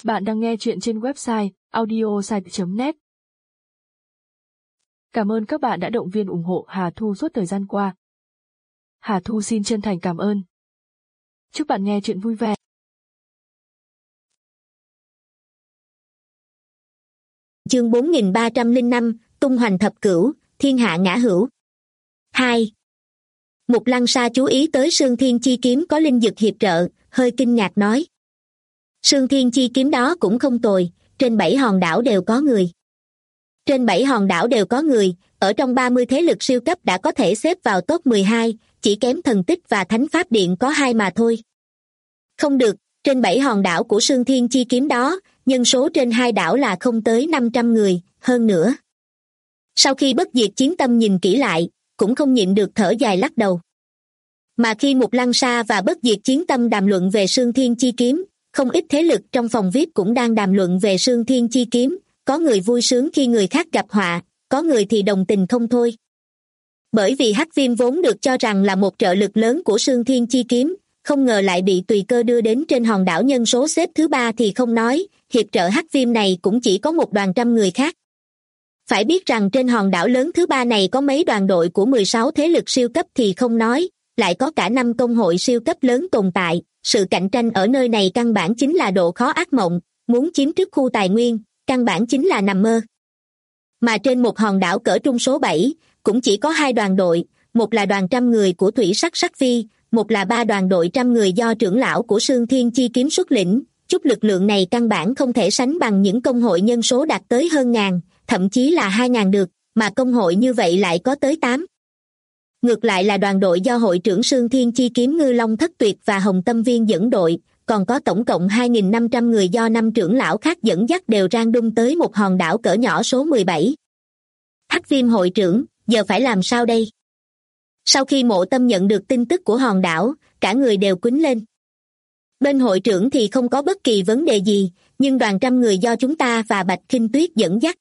Bạn đang nghe chuyện trên website audiosite.net. Cảm ơn các bạn đã động viên ủng hộ Hà Thu suốt thời gian qua. Hà Thu xin chân thành cảm ơn. Chúc bạn nghe chuyện vui vẻ. Chương 4305, tung hoành thập cửu, thiên hạ ngã hữu. 2. Mục Lăng Sa chú ý tới Sương Thiên Chi kiếm có linh dực hiệp trợ, hơi kinh ngạc nói. Sương Thiên Chi kiếm đó cũng không tồi, trên 7 hòn đảo đều có người. Trên 7 hòn đảo đều có người, ở trong 30 thế lực siêu cấp đã có thể xếp vào top 12, chỉ kém Thần Tích và Thánh Pháp Điện có 2 mà thôi. Không được, trên 7 hòn đảo của Sương Thiên Chi kiếm đó, nhân số trên 2 đảo là không tới 500 người, hơn nữa. Sau khi Bất Diệt Chiến Tâm nhìn kỹ lại, cũng không nhịn được thở dài lắc đầu. Mà khi Mục Lăng Sa và Bất Diệt Chiến Tâm đàm luận về Sương Thiên Chi kiếm, không ít thế lực trong phòng VIP cũng đang đàm luận về Sương Thiên Chi kiếm, có người vui sướng khi người khác gặp họa, có người thì đồng tình không thôi. Bởi vì Hắc Viêm vốn được cho rằng là một trợ lực lớn của Sương Thiên Chi kiếm, không ngờ lại bị tùy cơ đưa đến trên hòn đảo nhân số xếp thứ 3 thì không nói, hiệp trợ Hắc Viêm này cũng chỉ có một đoàn trăm người khác. Phải biết rằng trên hòn đảo lớn thứ 3 này có mấy đoàn đội của 16 thế lực siêu cấp thì không nói, lại có cả 5 công hội siêu cấp lớn tồn tại, sự cạnh tranh ở nơi này căn bản chính là độ khó ác mộng, muốn chiếm trước khu tài nguyên, căn bản chính là nằm mơ. Mà trên một hòn đảo cỡ trung số 7, cũng chỉ có 2 đoàn đội, một là đoàn trăm người của Thủy Sắc Sắc Phi, một là 3 đoàn đội trăm người do trưởng lão của Sương Thiên Chi kiếm xuất lĩnh, chút lực lượng này căn bản không thể sánh bằng những công hội nhân số đạt tới hơn ngàn, thậm chí là 2.000 được, mà công hội như vậy lại có tới 8. Ngược lại là đoàn đội do hội trưởng Sương Thiên Chi kiếm Ngư Long Thất Tuyệt và Hồng Tâm Viên dẫn đội, còn có tổng cộng 2.500 người do 5 trưởng lão khác dẫn dắt đều rang đung tới một hòn đảo cỡ nhỏ số 17. Hắc Viêm hội trưởng, giờ phải làm sao đây? Sau khi Mộ Tâm nhận được tin tức của hòn đảo, cả người đều quýnh lên. Bên hội trưởng thì không có bất kỳ vấn đề gì, nhưng đoàn trăm người do chúng ta và Bạch Khinh Tuyết dẫn dắt.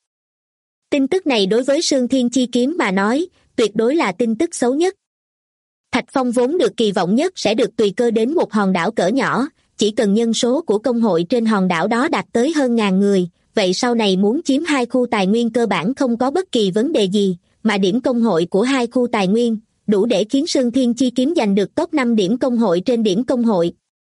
Tin tức này đối với Sương Thiên Chi kiếm mà nói, tuyệt đối là tin tức xấu nhất. Thạch Phong vốn được kỳ vọng nhất sẽ được tùy cơ đến một hòn đảo cỡ nhỏ, chỉ cần nhân số của công hội trên hòn đảo đó đạt tới hơn ngàn người, vậy sau này muốn chiếm 2 khu tài nguyên cơ bản không có bất kỳ vấn đề gì, mà điểm công hội của 2 khu tài nguyên, đủ để khiến Sương Thiên Chi kiếm giành được top 5 điểm công hội trên điểm công hội.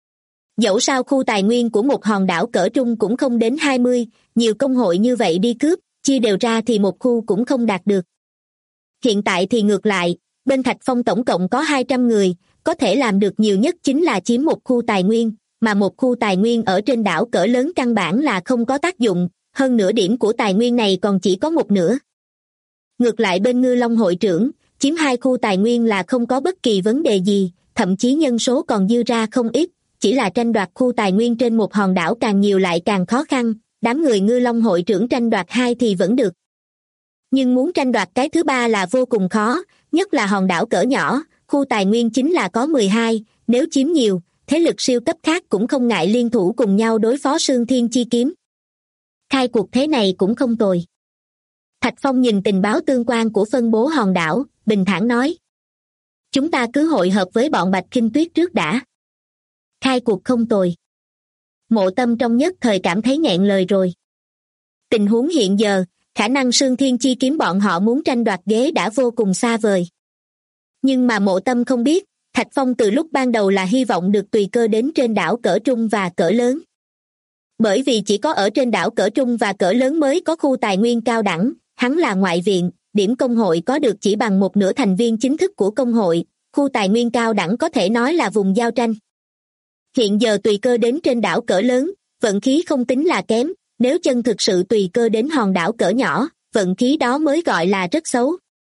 Dẫu sao khu tài nguyên của một hòn đảo cỡ trung cũng không đến 20, nhiều công hội như vậy đi cướp, chia đều ra thì một khu cũng không đạt được. Hiện tại thì ngược lại, bên Thạch Phong tổng cộng có 200 người, có thể làm được nhiều nhất chính là chiếm một khu tài nguyên, mà một khu tài nguyên ở trên đảo cỡ lớn căn bản là không có tác dụng, hơn nửa điểm của tài nguyên này còn chỉ có một nửa. Ngược lại bên Ngư Long hội trưởng, chiếm 2 khu tài nguyên là không có bất kỳ vấn đề gì, thậm chí nhân số còn dư ra không ít, chỉ là tranh đoạt khu tài nguyên trên một hòn đảo càng nhiều lại càng khó khăn, đám người Ngư Long hội trưởng tranh đoạt 2 thì vẫn được. Nhưng muốn tranh đoạt cái thứ 3 là vô cùng khó, nhất là hòn đảo cỡ nhỏ, khu tài nguyên chính là có 12, nếu chiếm nhiều, thế lực siêu cấp khác cũng không ngại liên thủ cùng nhau đối phó Sương Thiên Chi kiếm. Khai cuộc thế này cũng không tồi. Thạch Phong nhìn tình báo tương quan của phân bố hòn đảo, bình thản nói. Chúng ta cứ hội hợp với bọn Bạch Khinh Tuyết trước đã. Khai cuộc không tồi. Mộ Tâm trong nhất thời cảm thấy nghẹn lời rồi. Tình huống hiện giờ, khả năng Sương Thiên Chi kiếm bọn họ muốn tranh đoạt ghế đã vô cùng xa vời. Nhưng mà Mộ Tâm không biết, Thạch Phong từ lúc ban đầu là hy vọng được tùy cơ đến trên đảo cỡ trung và cỡ lớn. Bởi vì chỉ có ở trên đảo cỡ trung và cỡ lớn mới có khu tài nguyên cao đẳng, hắn là ngoại viện, điểm công hội có được chỉ bằng một nửa thành viên chính thức của công hội, khu tài nguyên cao đẳng có thể nói là vùng giao tranh. Hiện giờ tùy cơ đến trên đảo cỡ lớn, vận khí không tính là kém, nếu chân thực sự tùy cơ đến hòn đảo cỡ nhỏ, vận khí đó mới gọi là rất xấu.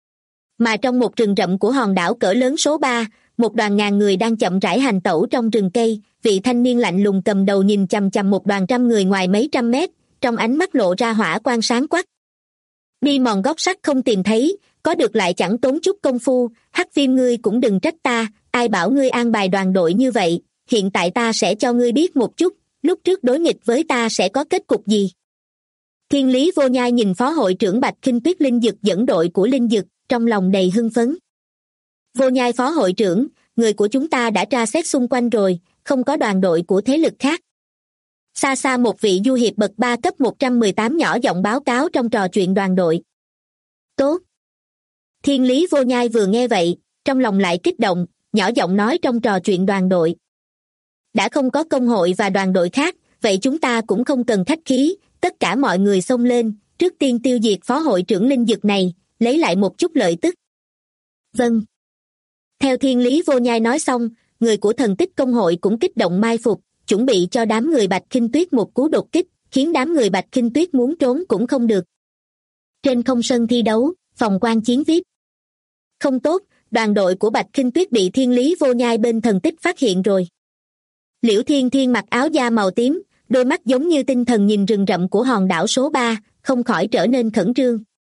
Mà trong một rừng rậm của hòn đảo cỡ lớn số 3, một đoàn ngàn người đang chậm rãi hành tẩu trong rừng cây, vị thanh niên lạnh lùng cầm đầu nhìn chằm chằm một đoàn trăm người ngoài mấy trăm mét, trong ánh mắt lộ ra hỏa quang sáng quắc. Đi mòn gót sắt không tìm thấy, có được lại chẳng tốn chút công phu, Hắc Viêm ngươi cũng đừng trách ta, ai bảo ngươi an bài đoàn đội như vậy, hiện tại ta sẽ cho ngươi biết một chút, lúc trước đối nghịch với ta sẽ có kết cục gì. Thiên Lý Vô Nhai nhìn phó hội trưởng Bạch Khinh Tuyết Linh Dực dẫn đội của Linh Dực, trong lòng đầy hưng phấn. Vô Nhai phó hội trưởng, người của chúng ta đã tra xét xung quanh rồi, không có đoàn đội của thế lực khác. Xa xa một vị du hiệp bậc 3 cấp 118 nhỏ giọng báo cáo trong trò chuyện đoàn đội. Tốt. Thiên Lý Vô Nhai vừa nghe vậy, trong lòng lại kích động, nhỏ giọng nói trong trò chuyện đoàn đội. Đã không có công hội và đoàn đội khác, vậy chúng ta cũng không cần khách khí, tất cả mọi người xông lên, trước tiên tiêu diệt phó hội trưởng linh dực này, lấy lại một chút lợi tức. Vâng. Theo Thiên Lý Vô Nhai nói xong, người của thần tích công hội cũng kích động mai phục, chuẩn bị cho đám người Bạch Khinh Tuyết một cú đột kích, khiến đám người Bạch Khinh Tuyết muốn trốn cũng không được. Trên không sân thi đấu, phòng quan chiến VIP. Không tốt, đoàn đội của Bạch Khinh Tuyết bị Thiên Lý Vô Nhai bên thần tích phát hiện rồi. Liễu Thiên Thiên mặc áo da màu tím, đôi mắt giống như tinh thần nhìn rừng rậm của hòn đảo số 3, không khỏi trở nên khẩn trương.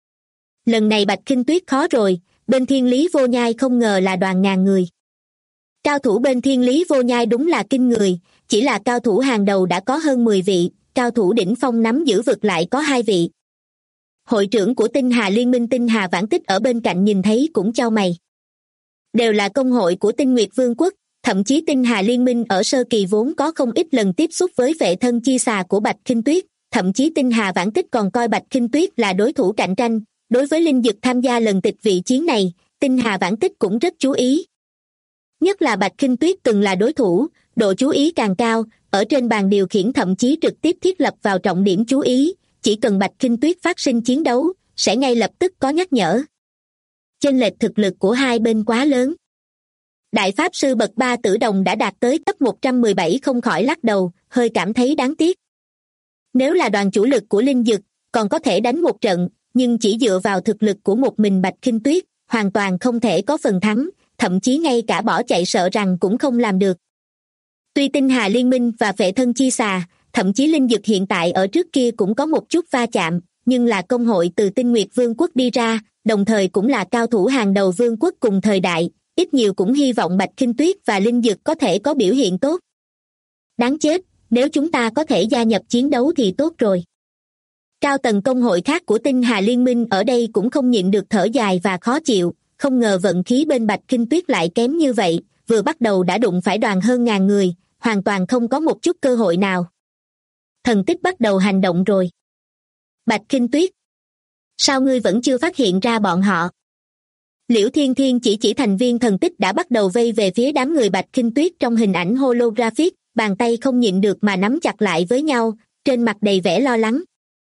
Lần này Bạch Khinh Tuyết khó rồi, bên Thiên Lý Vô Nhai không ngờ là đoàn ngàn người. Cao thủ bên Thiên Lý Vô Nhai đúng là kinh người, chỉ là cao thủ hàng đầu đã có hơn 10 vị, cao thủ đỉnh phong nắm giữ vực lại có 2 vị. Hội trưởng của Tinh Hà Liên minh Tinh Hà Vãn Tích ở bên cạnh nhìn thấy cũng chau mày. Đều là công hội của Tinh Nguyệt Vương quốc, thậm chí Tinh Hà Liên minh ở sơ kỳ vốn có không ít lần tiếp xúc với vệ thân chi xà của Bạch Khinh Tuyết, thậm chí Tinh Hà Vãn Tích còn coi Bạch Khinh Tuyết là đối thủ cạnh tranh. Đối với linh dực tham gia lần tịch vị chiến này, Tinh Hà Vãn Tích cũng rất chú ý. Nhất là Bạch Khinh Tuyết từng là đối thủ, độ chú ý càng cao, ở trên bàn điều khiển thậm chí trực tiếp thiết lập vào trọng điểm chú ý, chỉ cần Bạch Khinh Tuyết phát sinh chiến đấu, sẽ ngay lập tức có nhắc nhở. Chênh lệch thực lực của hai bên quá lớn. Đại Pháp Sư bậc 3 Tử Đồng đã đạt tới cấp 117 không khỏi lắc đầu, hơi cảm thấy đáng tiếc. Nếu là đoàn chủ lực của linh dực, còn có thể đánh một trận, nhưng chỉ dựa vào thực lực của một mình Bạch Khinh Tuyết, hoàn toàn không thể có phần thắng, thậm chí ngay cả bỏ chạy sợ rằng cũng không làm được. Tuy Tinh Hà Liên minh và vệ thân chi xà, thậm chí linh dực hiện tại ở trước kia cũng có một chút va chạm, nhưng là công hội từ Tinh Nguyệt Vương quốc đi ra, đồng thời cũng là cao thủ hàng đầu vương quốc cùng thời đại, ít nhiều cũng hy vọng Bạch Khinh Tuyết và linh dực có thể có biểu hiện tốt. Đáng chết, nếu chúng ta có thể gia nhập chiến đấu thì tốt rồi. Cao tầng công hội khác của Tinh Hà Liên minh ở đây cũng không nhịn được thở dài và khó chịu, không ngờ vận khí bên Bạch Khinh Tuyết lại kém như vậy, vừa bắt đầu đã đụng phải đoàn hơn ngàn người, hoàn toàn không có một chút cơ hội nào. Thần tích bắt đầu hành động rồi. Bạch Khinh Tuyết, sao ngươi vẫn chưa phát hiện ra bọn họ? Liễu Thiên Thiên chỉ thành viên thần tích đã bắt đầu vây về phía đám người Bạch Khinh Tuyết trong hình ảnh holographic, bàn tay không nhịn được mà nắm chặt lại với nhau, trên mặt đầy vẻ lo lắng.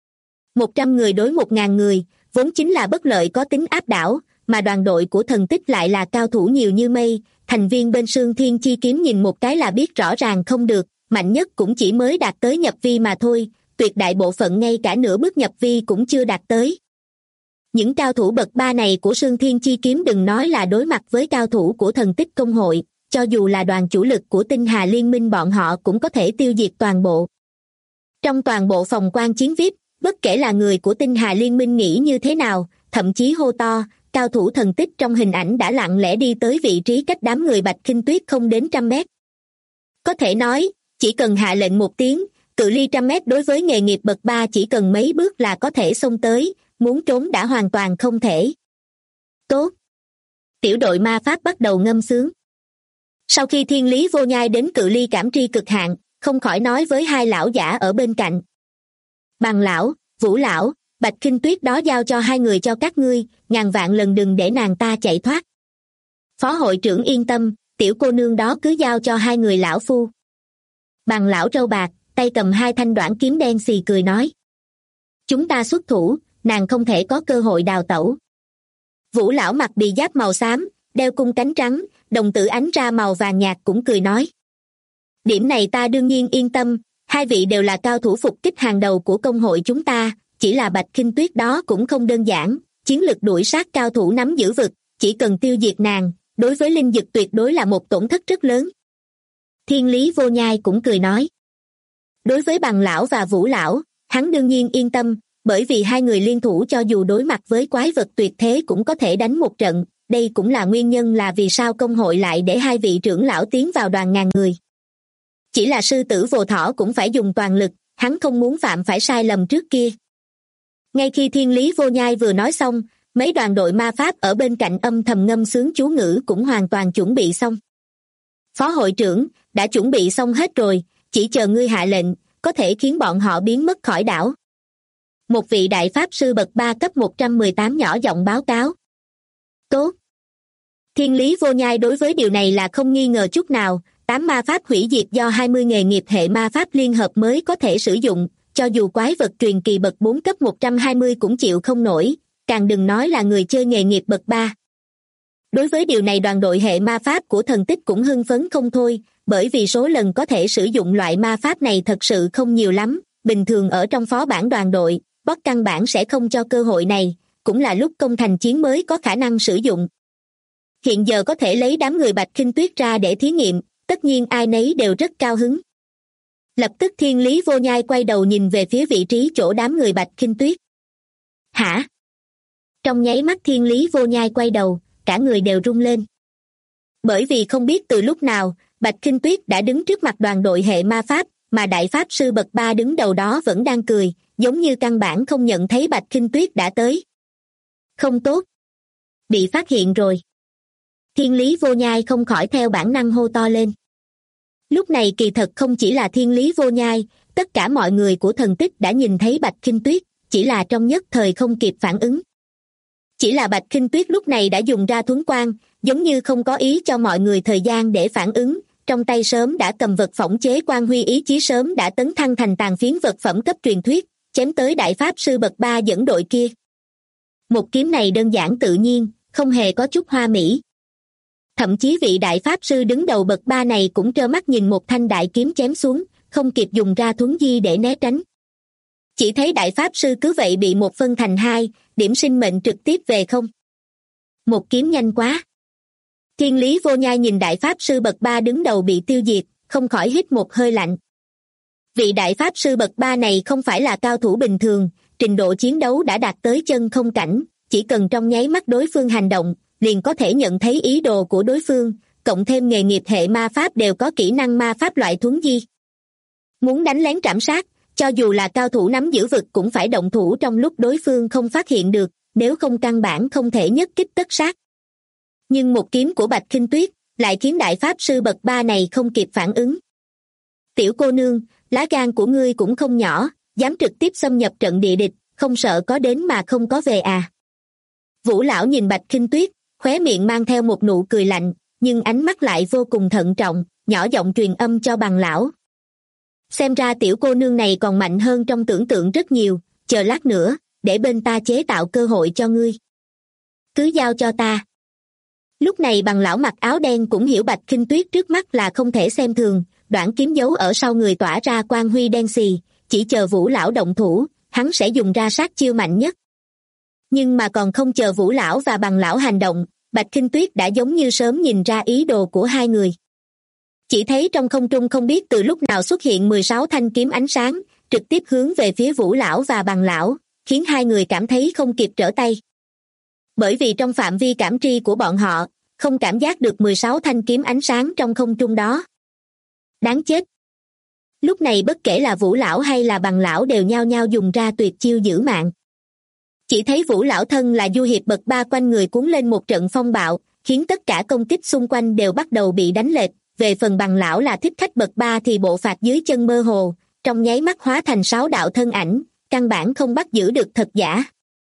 100 người đối 1000 người, vốn chính là bất lợi có tính áp đảo, mà đoàn đội của thần tích lại là cao thủ nhiều như mây, thành viên bên Sương Thiên Chi Kiếm nhìn một cái là biết rõ ràng không được, mạnh nhất cũng chỉ mới đạt tới nhập vi mà thôi, tuyệt đại bộ phận ngay cả nửa bước nhập vi cũng chưa đạt tới. Những cao thủ bậc 3 này của Sương Thiên Chi Kiếm đừng nói là đối mặt với cao thủ của thần tích công hội, cho dù là đoàn chủ lực của Tinh Hà Liên minh bọn họ cũng có thể tiêu diệt toàn bộ. Trong toàn bộ phòng quan chiến VIP, bất kể là người của Tinh Hà Liên minh nghĩ như thế nào, thậm chí hô to, cao thủ thần tích trong hình ảnh đã lặng lẽ đi tới vị trí cách đám người Bạch Khinh Tuyết không đến 100 mét. Có thể nói, chỉ cần hạ lệnh một tiếng, cự ly 100 mét đối với nghề nghiệp bậc 3 chỉ cần mấy bước là có thể xông tới, muốn trốn đã hoàn toàn không thể. Tốt. Tiểu đội ma pháp bắt đầu ngâm sướng. Sau khi Thiên Lý Vô Nhai đến cự ly cảm tri cực hạn, không khỏi nói với hai lão giả ở bên cạnh. Bằng lão, Vũ lão, Bạch Khinh Tuyết đó giao cho hai người cho các ngươi, ngàn vạn lần đừng để nàng ta chạy thoát. Phó hội trưởng yên tâm, tiểu cô nương đó cứ giao cho hai người lão phu. Bằng lão râu bạc, tay cầm hai thanh đoản kiếm đen xì cười nói. Chúng ta xuất thủ, nàng không thể có cơ hội đào tẩu. Vũ lão mặc bì giáp màu xám, đeo cung cánh trắng, đồng tử ánh ra màu vàng nhạt cũng cười nói. Điểm này ta đương nhiên yên tâm, hai vị đều là cao thủ phục kích hàng đầu của công hội chúng ta, chỉ là Bạch Khinh Tuyết đó cũng không đơn giản, chiến lực đuổi sát cao thủ nắm giữ vực, chỉ cần tiêu diệt nàng, đối với linh dực tuyệt đối là một tổn thất rất lớn. Thiên Lý Vô Nhai cũng cười nói. Đối với Bằng lão và Vũ lão, hắn đương nhiên yên tâm, bởi vì hai người liên thủ cho dù đối mặt với quái vật tuyệt thế cũng có thể đánh một trận, đây cũng là nguyên nhân là vì sao công hội lại để hai vị trưởng lão tiến vào đoàn ngàn người. Chỉ là sư tử Vô Thỏ cũng phải dùng toàn lực, hắn không muốn phạm phải sai lầm trước kia. Ngay khi Thiên Lý Vô Nhai vừa nói xong, mấy đoàn đội ma pháp ở bên cạnh âm thầm ngâm sướng chú ngữ cũng hoàn toàn chuẩn bị xong. Phó hội trưởng, đã chuẩn bị xong hết rồi, chỉ chờ ngươi hạ lệnh, có thể khiến bọn họ biến mất khỏi đảo. Một vị đại pháp sư bậc 3 cấp 118 nhỏ giọng báo cáo. Tốt. Thiên lý vô nhai đối với điều này là không nghi ngờ chút nào, 8 ma pháp hủy diệt do 20 nghề nghiệp hệ ma pháp liên hợp mới có thể sử dụng, cho dù quái vật truyền kỳ bậc 4 cấp 120 cũng chịu không nổi, càng đừng nói là người chơi nghề nghiệp bậc 3. Đối với điều này đoàn đội hệ ma pháp của thần tích cũng hưng phấn không thôi, bởi vì số lần có thể sử dụng loại ma pháp này thật sự không nhiều lắm, bình thường ở trong phó bản đoàn đội, boss căn bản sẽ không cho cơ hội này, cũng là lúc công thành chiến mới có khả năng sử dụng. Hiện giờ có thể lấy đám người Bạch Khinh Tuyết ra để thí nghiệm, tất nhiên ai nấy đều rất cao hứng. Lập tức Thiên lý vô nhai quay đầu nhìn về phía vị trí chỗ đám người Bạch Khinh Tuyết. Hả? Trong nháy mắt Thiên lý vô nhai quay đầu, cả người đều rung lên. Bởi vì không biết từ lúc nào, Bạch Khinh Tuyết đã đứng trước mặt đoàn đội hệ ma pháp, mà đại pháp sư bậc 3 đứng đầu đó vẫn đang cười, giống như căn bản không nhận thấy Bạch Khinh Tuyết đã tới. Không tốt. Bị phát hiện rồi. Thiên lý vô nhai không khỏi theo bản năng hô to lên. Lúc này kỳ thật không chỉ là thiên lý vô nhai, tất cả mọi người của thần tích đã nhìn thấy Bạch Khinh Tuyết, chỉ là trong nhất thời không kịp phản ứng. Chỉ là Bạch Khinh Tuyết lúc này đã dùng ra thuấn quan, giống như không có ý cho mọi người thời gian để phản ứng, trong tay sớm đã cầm vật phỏng chế quan huy ý chí sớm đã tấn thăng thành tàn phiến vật phẩm cấp truyền thuyết, chém tới đại pháp sư bậc 3 dẫn đội kia. Một kiếm này đơn giản tự nhiên, không hề có chút hoa mỹ. Thậm chí vị đại pháp sư đứng đầu bậc 3 này cũng trơ mắt nhìn một thanh đại kiếm chém xuống, không kịp dùng ra thuấn di để né tránh. Chỉ thấy đại pháp sư cứ vậy bị một phân thành hai, điểm sinh mệnh trực tiếp về không. Một kiếm nhanh quá. Thiên lý vô nhai nhìn đại pháp sư bậc 3 đứng đầu bị tiêu diệt, không khỏi hít một hơi lạnh. Vị đại pháp sư bậc 3 này không phải là cao thủ bình thường, trình độ chiến đấu đã đạt tới chân không cảnh, chỉ cần trong nháy mắt đối phương hành động, liền có thể nhận thấy ý đồ của đối phương, cộng thêm nghề nghiệp hệ ma pháp đều có kỹ năng ma pháp loại thuấn di. Muốn đánh lén trảm sát, cho dù là cao thủ nắm giữ vực cũng phải động thủ trong lúc đối phương không phát hiện được, nếu không căn bản không thể nhất kích tất sát. Nhưng một kiếm của Bạch Khinh Tuyết lại khiến đại pháp sư bậc 3 này không kịp phản ứng. Tiểu cô nương, lá gan của ngươi cũng không nhỏ, dám trực tiếp xâm nhập trận địa địch, không sợ có đến mà không có về à. Vũ lão nhìn Bạch Khinh Tuyết, khóe miệng mang theo một nụ cười lạnh, nhưng ánh mắt lại vô cùng thận trọng, nhỏ giọng truyền âm cho Bằng lão. Xem ra tiểu cô nương này còn mạnh hơn trong tưởng tượng rất nhiều, chờ lát nữa, để bên ta chế tạo cơ hội cho ngươi. Cứ giao cho ta. Lúc này Bằng lão mặc áo đen cũng hiểu Bạch Khinh Tuyết trước mắt là không thể xem thường, đoạn kiếm giấu ở sau người tỏa ra quang huy đen xì, chỉ chờ Vũ lão động thủ, hắn sẽ dùng ra sát chiêu mạnh nhất. Nhưng mà còn không chờ Vũ lão và Bằng lão hành động, Bạch Khinh Tuyết đã giống như sớm nhìn ra ý đồ của hai người. Chỉ thấy trong không trung không biết từ lúc nào xuất hiện 16 thanh kiếm ánh sáng, trực tiếp hướng về phía Vũ lão và Bằng lão, khiến hai người cảm thấy không kịp trở tay. Bởi vì trong phạm vi cảm tri của bọn họ, không cảm giác được 16 thanh kiếm ánh sáng trong không trung đó. Đáng chết! Lúc này bất kể là Vũ lão hay là Bằng lão đều nhao nhao dùng ra tuyệt chiêu giữ mạng. Chỉ thấy Vũ lão thân là du hiệp bậc 3 quanh người cuốn lên một trận phong bạo, khiến tất cả công kích xung quanh đều bắt đầu bị đánh lệch. Về phần Bằng lão là thích khách bậc 3 thì bộ phạt dưới chân mơ hồ, trong nháy mắt hóa thành 6 đạo thân ảnh, căn bản không bắt giữ được thật giả.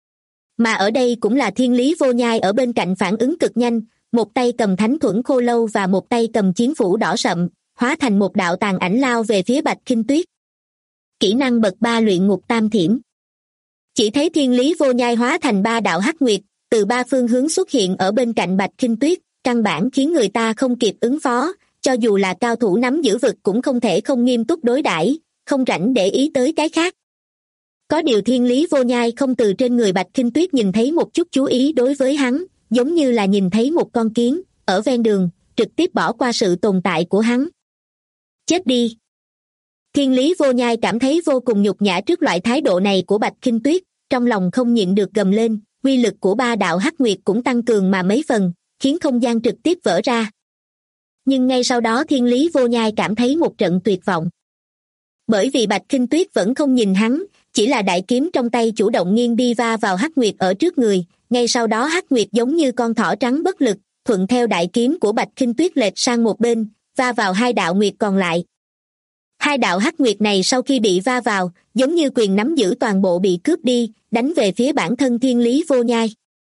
Mà ở đây cũng là thiên lý vô nhai ở bên cạnh phản ứng cực nhanh, một tay cầm thánh thuẫn khô lâu và một tay cầm chiến phủ đỏ sậm, hóa thành một đạo tàn ảnh lao về phía Bạch Khinh Tuyết. Kỹ năng bậc 3 luyện ngục tam thiểm. Chỉ thấy thiên lý vô nhai hóa thành 3 đạo hắc nguyệt, từ 3 phương hướng xuất hiện ở bên cạnh Bạch Khinh Tuyết, căn bản khiến người ta không kịp ứng phó, cho dù là cao thủ nắm giữ vực cũng không thể không nghiêm túc đối đãi, không rảnh để ý tới cái khác. Có điều thiên lý vô nhai không từ trên người Bạch Khinh Tuyết nhìn thấy một chút chú ý đối với hắn, giống như là nhìn thấy một con kiến, ở ven đường, trực tiếp bỏ qua sự tồn tại của hắn. Chết đi! Thiên lý vô nhai cảm thấy vô cùng nhục nhã trước loại thái độ này của Bạch Khinh Tuyết, trong lòng không nhịn được gầm lên, uy lực của 3 đạo hắc nguyệt cũng tăng cường mà mấy phần, khiến không gian trực tiếp vỡ ra. Nhưng ngay sau đó thiên lý vô nhai cảm thấy một trận tuyệt vọng. Bởi vì Bạch Khinh Tuyết vẫn không nhìn hắn, chỉ là đại kiếm trong tay chủ động nghiêng đi va vào hắc nguyệt ở trước người, ngay sau đó hắc nguyệt giống như con thỏ trắng bất lực, thuận theo đại kiếm của Bạch Khinh Tuyết lệch sang một bên, va vào 2 đạo nguyệt còn lại. Hai đạo hắc nguyệt này sau khi bị va vào, giống như quyền nắm giữ toàn bộ bị cướp đi, đánh về phía bản thân Thiên Lý Vô Nhai.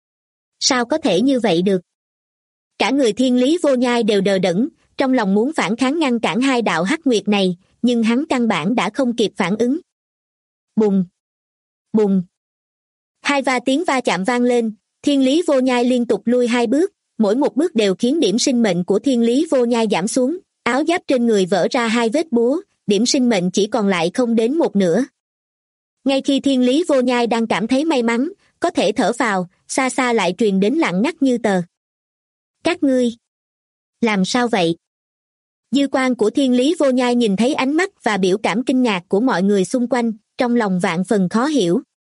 Sao có thể như vậy được? Cả người Thiên Lý Vô Nhai đều đờ đẫn, trong lòng muốn phản kháng ngăn cản hai đạo hắc nguyệt này, nhưng hắn căn bản đã không kịp phản ứng. Bùng! Bùng! Hai tiếng va chạm vang lên, Thiên Lý Vô Nhai liên tục lui hai bước, mỗi một bước đều khiến điểm sinh mệnh của Thiên Lý Vô Nhai giảm xuống, áo giáp trên người vỡ ra hai vết búa, điểm sinh mệnh chỉ còn lại không đến một nửa. Ngay khi Thiên Lý Vô Nhai đang cảm thấy may mắn, có thể thở phào, xa xa lại truyền đến lặng ngắt như tờ. Các ngươi! Làm sao vậy? Dư quan của Thiên Lý Vô Nhai nhìn thấy ánh mắt và biểu cảm kinh ngạc của mọi người xung quanh, trong lòng vạn phần khó hiểu.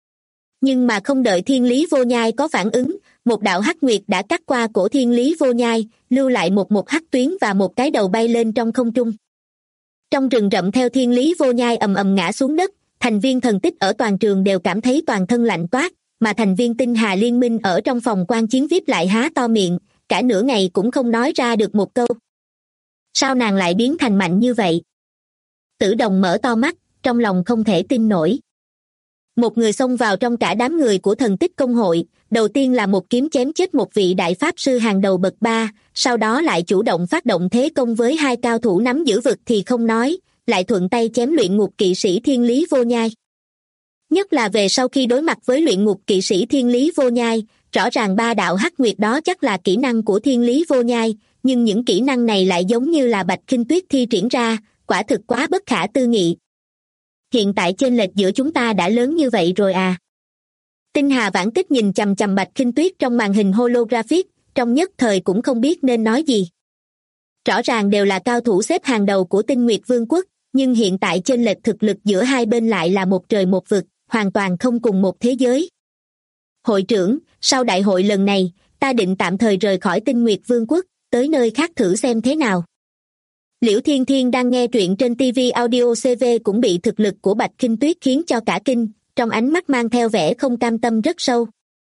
Nhưng mà không đợi Thiên Lý Vô Nhai có phản ứng, một đạo hắc nguyệt đã cắt qua cổ Thiên Lý Vô Nhai, lưu lại một hắc tuyến và một cái đầu bay lên trong không trung. Trong rừng rậm theo Thiên Lý Vô Nhai ầm ầm ngã xuống đất, thành viên thần tích ở toàn trường đều cảm thấy toàn thân lạnh toát, mà thành viên tinh hà liên minh ở trong phòng quan chiến VIP lại há to miệng, cả nửa ngày cũng không nói ra được một câu. Sao nàng lại biến thành mạnh như vậy? Tử Đồng mở to mắt, trong lòng không thể tin nổi. Một người xông vào trong cả đám người của thần tích công hội, đầu tiên là một kiếm chém chết một vị đại pháp sư hàng đầu bậc 3, sau đó lại chủ động phát động thế công với hai cao thủ nắm giữ vực thì không nói, lại thuận tay chém luyện ngục kỵ sĩ Thiên Lý Vô Nhai. Nhất là về sau khi đối mặt với luyện ngục kỵ sĩ Thiên Lý Vô Nhai, rõ ràng ba đạo hắc nguyệt đó chắc là kỹ năng của Thiên Lý Vô Nhai, nhưng những kỹ năng này lại giống như là Bạch Khinh Tuyết thi triển ra, quả thực quá bất khả tư nghị. Hiện tại chênh lệch giữa chúng ta đã lớn như vậy rồi à? Tinh Hà Vãn Tích nhìn chằm chằm Bạch Khinh Tuyết trong màn hình holographic, trong nhất thời cũng không biết nên nói gì. Rõ ràng đều là cao thủ xếp hàng đầu của Tinh Nguyệt Vương quốc, nhưng hiện tại chênh lệch thực lực giữa hai bên lại là một trời một vực, hoàn toàn không cùng một thế giới. Hội trưởng, sau đại hội lần này, ta định tạm thời rời khỏi Tinh Nguyệt Vương quốc, tới nơi khác thử xem thế nào. Liễu Thiên Thiên đang nghe truyện trên TV Audio CV cũng bị thực lực của Bạch Khinh Tuyết khiến cho cả kinh, trong ánh mắt mang theo vẻ không cam tâm rất sâu.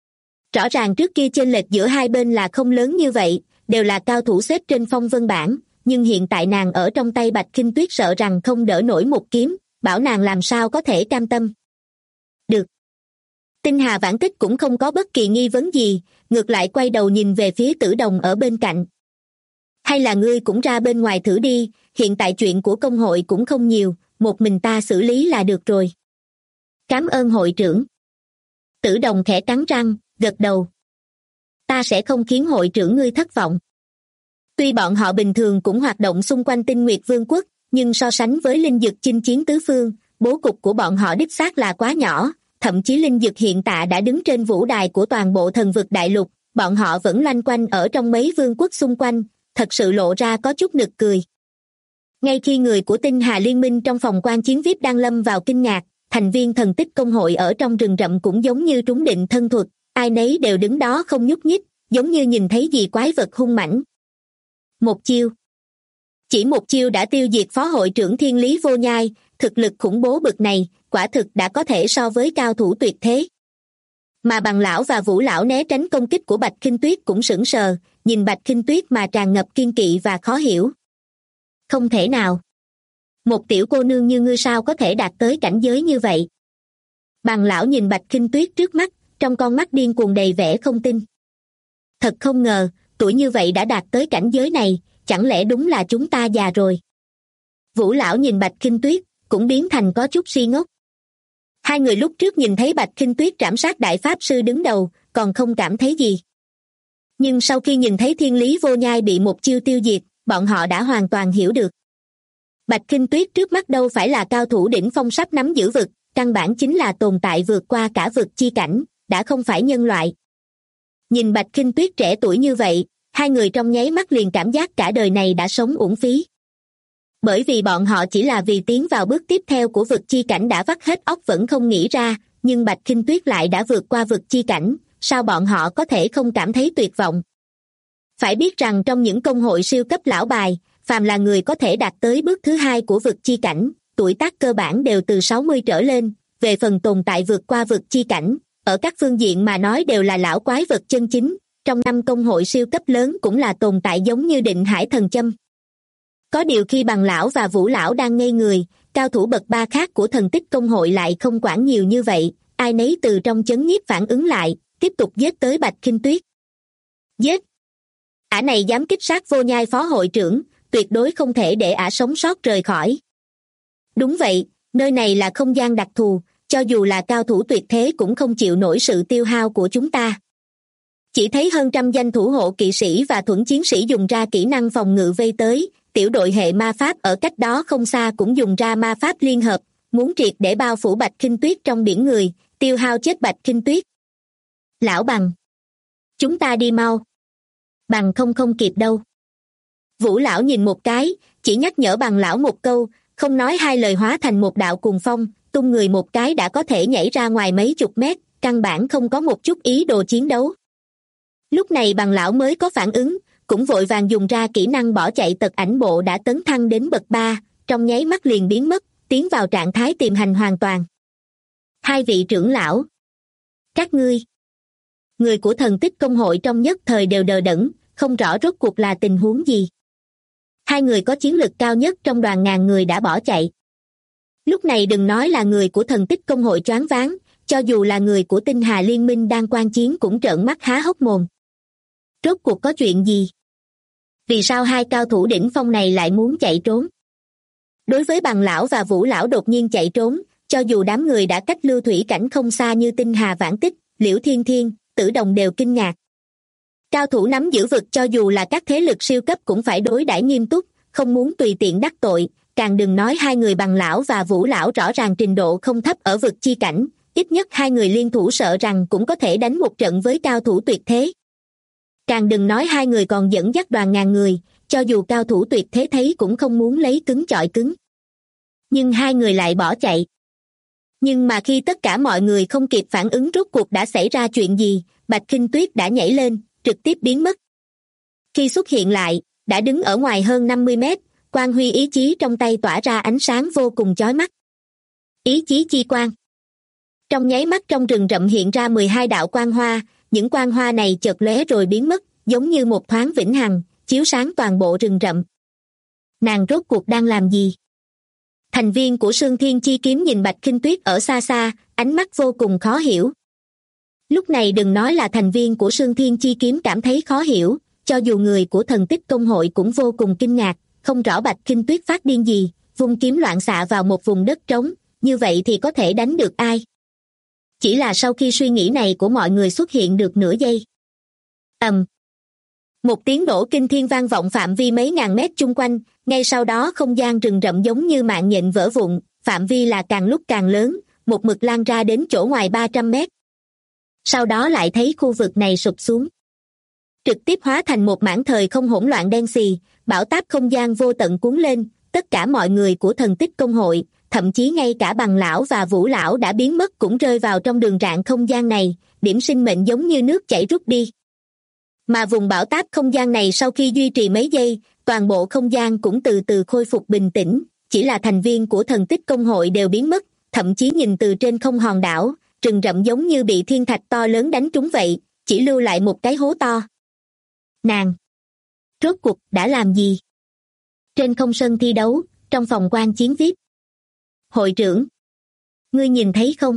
Rõ ràng trước kia chênh lệch giữa hai bên là không lớn như vậy, đều là cao thủ xếp trên phong vân bảng, nhưng hiện tại nàng ở trong tay Bạch Khinh Tuyết sợ rằng không đỡ nổi một kiếm, bảo nàng làm sao có thể cam tâm. Được. Tinh Hà Vãn Tích cũng không có bất kỳ nghi vấn gì, ngược lại quay đầu nhìn về phía Tử Đồng ở bên cạnh. Hay là ngươi cũng ra bên ngoài thử đi, hiện tại chuyện của công hội cũng không nhiều, một mình ta xử lý là được rồi. Cảm ơn hội trưởng. Tử Đồng khẽ cắn răng, gật đầu. Ta sẽ không khiến hội trưởng ngươi thất vọng. Tuy bọn họ bình thường cũng hoạt động xung quanh Tinh Nguyệt Vương quốc, nhưng so sánh với linh dực chinh chiến tứ phương, bố cục của bọn họ đích xác là quá nhỏ, thậm chí linh dực hiện tại đã đứng trên vũ đài của toàn bộ thần vực đại lục, bọn họ vẫn loanh quanh ở trong mấy vương quốc xung quanh, thật sự lộ ra có chút nực cười. Ngay khi người của Tinh Hà Liên minh trong phòng quan chiến VIP đang lâm vào kinh ngạc, thành viên thần tích công hội ở trong rừng rậm cũng giống như trúng định thân thuật, ai nấy đều đứng đó không nhúc nhích, giống như nhìn thấy gì quái vật hung mãnh. Một chiêu. Chỉ một chiêu đã tiêu diệt phó hội trưởng Thiên Lý Vô Nhai, thực lực khủng bố bực này, quả thực đã có thể so với cao thủ tuyệt thế. Mà Bằng lão và Vũ lão né tránh công kích của Bạch Khinh Tuyết cũng sững sờ, nhìn Bạch Khinh Tuyết mà tràn ngập kiên kỵ và khó hiểu. Không thể nào. Một tiểu cô nương như ngươi sao có thể đạt tới cảnh giới như vậy? Bằng lão nhìn Bạch Khinh Tuyết trước mắt, trong con mắt điên cuồng đầy vẻ không tin. Thật không ngờ, tuổi như vậy đã đạt tới cảnh giới này, chẳng lẽ đúng là chúng ta già rồi? Vũ lão nhìn Bạch Khinh Tuyết, cũng biến thành có chút si ngốc. Hai người lúc trước nhìn thấy Bạch Khinh Tuyết trảm sát đại pháp sư đứng đầu, còn không cảm thấy gì. Nhưng sau khi nhìn thấy Thiên Lý Vô Nhai bị một chiêu tiêu diệt, bọn họ đã hoàn toàn hiểu được. Bạch Khinh Tuyết trước mắt đâu phải là cao thủ đỉnh phong sắp nắm giữ vực, căn bản chính là tồn tại vượt qua cả vực chi cảnh, đã không phải nhân loại. Nhìn Bạch Khinh Tuyết trẻ tuổi như vậy, hai người trong nháy mắt liền cảm giác cả đời này đã sống uổng phí. Bởi vì bọn họ chỉ là vì tiến vào bước tiếp theo của vực chi cảnh đã vắt hết óc vẫn không nghĩ ra, nhưng Bạch Khinh Tuyết lại đã vượt qua vực chi cảnh, sao bọn họ có thể không cảm thấy tuyệt vọng? Phải biết rằng trong những công hội siêu cấp lão bài, phàm là người có thể đạt tới bước thứ hai của vực chi cảnh, tuổi tác cơ bản đều từ 60 trở lên, về phần tồn tại vượt qua vực chi cảnh, ở các phương diện mà nói đều là lão quái vật chân chính, trong năm công hội siêu cấp lớn cũng là tồn tại giống như Định Hải Thần Châm. Có điều khi Bằng lão và Vũ lão đang ngây người, cao thủ bậc 3 khác của thần tích công hội lại không quản nhiều như vậy, ai nấy từ trong chấn nhiếp phản ứng lại, tiếp tục giết tới Bạch Khinh Tuyết. Giết! Ả này dám kích sát Vô Nhai phó hội trưởng, tuyệt đối không thể để ả sống sót rời khỏi. Đúng vậy, nơi này là không gian đặc thù, cho dù là cao thủ tuyệt thế cũng không chịu nổi sự tiêu hao của chúng ta. Chỉ thấy hơn trăm danh thủ hộ kỵ sĩ và thuẫn chiến sĩ dùng ra kỹ năng phòng ngự vây tới, tiểu đội hệ ma pháp ở cách đó không xa cũng dùng ra ma pháp liên hợp, muốn triệt để bao phủ Bạch Khinh Tuyết trong biển người, tiêu hao chết Bạch Khinh Tuyết. Lão Bằng! Chúng ta đi mau! Bằng không kịp đâu. Vũ lão nhìn một cái, chỉ nhắc nhở Bằng lão một câu, không nói hai lời hóa thành một đạo cuồng phong, tung người một cái đã có thể nhảy ra ngoài mấy chục mét, căn bản không có một chút ý đồ chiến đấu. Lúc này Bằng lão mới có phản ứng, cũng vội vàng dùng ra kỹ năng bỏ chạy tật ảnh bộ đã tấn thăng đến bậc 3, trong nháy mắt liền biến mất, tiến vào trạng thái tìm hành hoàn toàn. Hai vị trưởng lão! Các ngươi! Người của thần tích công hội trong nhất thời đều đờ đẫn, không rõ rốt cuộc là tình huống gì. Hai người có chiến lực cao nhất trong đoàn ngàn người đã bỏ chạy. Lúc này đừng nói là người của thần tích công hội choáng váng, cho dù là người của tinh hà liên minh đang quan chiến cũng trợn mắt há hốc mồm. Rốt cuộc có chuyện gì? Vì sao hai cao thủ đỉnh phong này lại muốn chạy trốn? Đối với Bằng lão và Vũ lão đột nhiên chạy trốn, cho dù đám người đã cách lưu thủy cảnh không xa như tinh hà vãn tích, Liễu Thiên Thiên, Tử Đồng đều kinh ngạc. Cao thủ nắm giữ vực cho dù là các thế lực siêu cấp cũng phải đối đãi nghiêm túc, không muốn tùy tiện đắc tội, càng đừng nói hai người Bằng lão và Vũ lão rõ ràng trình độ không thấp ở vực chi cảnh, ít nhất hai người liên thủ sợ rằng cũng có thể đánh một trận với cao thủ tuyệt thế. Càng đừng nói hai người còn dẫn dắt đoàn ngàn người, cho dù cao thủ tuyệt thế thấy cũng không muốn lấy cứng chọi cứng. Nhưng hai người lại bỏ chạy. Nhưng mà khi tất cả mọi người không kịp phản ứng rốt cuộc đã xảy ra chuyện gì, Bạch Khinh Tuyết đã nhảy lên, trực tiếp biến mất. Khi xuất hiện lại, đã đứng ở ngoài hơn 50 mét, quang huy ý chí trong tay tỏa ra ánh sáng vô cùng chói mắt. Ý chí chi quang. Trong nháy mắt trong rừng rậm hiện ra 12 đạo quang hoa, những quang hoa này chợt lóe rồi biến mất, giống như một thoáng vĩnh hằng, chiếu sáng toàn bộ rừng rậm. Nàng rốt cuộc đang làm gì? Thành viên của Sương Thiên Chi Kiếm nhìn Bạch Khinh Tuyết ở xa xa, ánh mắt vô cùng khó hiểu. Lúc này đừng nói là thành viên của Sương Thiên Chi Kiếm cảm thấy khó hiểu, cho dù người của thần tích công hội cũng vô cùng kinh ngạc, không rõ Bạch Khinh Tuyết phát điên gì, vung kiếm loạn xạ vào một vùng đất trống, như vậy thì có thể đánh được ai? Chỉ là sau khi suy nghĩ này của mọi người xuất hiện được nửa giây. Một tiếng nổ kinh thiên vang vọng phạm vi mấy ngàn mét chung quanh, ngay sau đó không gian rừng rậm giống như mạng nhện vỡ vụn, phạm vi là càng lúc càng lớn, một mực lan ra đến chỗ ngoài 300 mét. Sau đó lại thấy khu vực này sụp xuống. Trực tiếp hóa thành một mảng thời không hỗn loạn đen xì, bão táp không gian vô tận cuốn lên, tất cả mọi người của thần tích công hội, thậm chí ngay cả Bằng lão và Vũ lão đã biến mất cũng rơi vào trong đường rạn không gian này, điểm sinh mệnh giống như nước chảy rút đi. Mà vùng bão táp không gian này sau khi duy trì mấy giây, toàn bộ không gian cũng từ từ khôi phục bình tĩnh, chỉ là thành viên của thần tích công hội đều biến mất, thậm chí nhìn từ trên không hòn đảo, rừng rậm giống như bị thiên thạch to lớn đánh trúng vậy, chỉ lưu lại một cái hố to. Nàng! Rốt cuộc đã làm gì? Trên không sân thi đấu, trong phòng quan chiến VIP. Hội trưởng! Ngươi nhìn thấy không?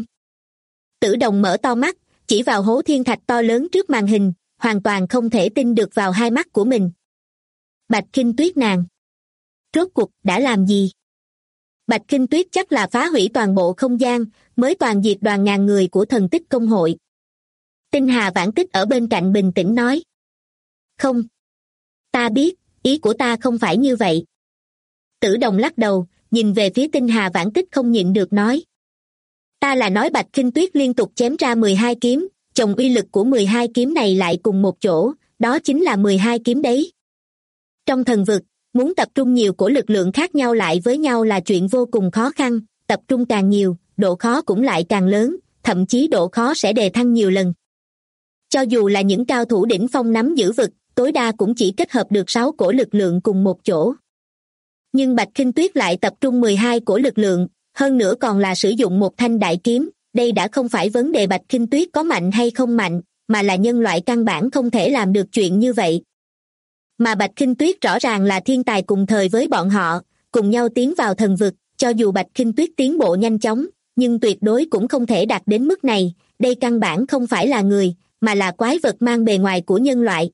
Tử Đồng mở to mắt, chỉ vào hố thiên thạch to lớn trước màn hình, hoàn toàn không thể tin được vào hai mắt của mình. Bạch Khinh Tuyết nàng! Rốt cuộc đã làm gì? Bạch Khinh Tuyết chắc là phá hủy toàn bộ không gian, mới toàn diệt đoàn ngàn người của thần tích công hội. Tinh Hà Vãn Tích ở bên cạnh bình tĩnh nói. Không. Ta biết, ý của ta không phải như vậy. Tử Đồng lắc đầu, nhìn về phía Tinh Hà Vãn Tích không nhịn được nói. Ta là nói Bạch Khinh Tuyết liên tục chém ra 12 kiếm, chồng uy lực của 12 kiếm này lại cùng một chỗ, đó chính là 12 kiếm đấy. Trong thần vực, muốn tập trung nhiều của lực lượng khác nhau lại với nhau là chuyện vô cùng khó khăn, tập trung càng nhiều, độ khó cũng lại càng lớn, thậm chí độ khó sẽ đề thăng nhiều lần. Cho dù là những cao thủ đỉnh phong nắm giữ vực, tối đa cũng chỉ kết hợp được 6 cổ lực lượng cùng một chỗ. Nhưng Bạch Khinh Tuyết lại tập trung 12 cổ lực lượng, hơn nữa còn là sử dụng một thanh đại kiếm, đây đã không phải vấn đề Bạch Khinh Tuyết có mạnh hay không mạnh, mà là nhân loại căn bản không thể làm được chuyện như vậy. Mà Bạch Khinh Tuyết rõ ràng là thiên tài cùng thời với bọn họ, cùng nhau tiến vào thần vực, cho dù Bạch Khinh Tuyết tiến bộ nhanh chóng, nhưng tuyệt đối cũng không thể đạt đến mức này, đây căn bản không phải là người, mà là quái vật mang bề ngoài của nhân loại.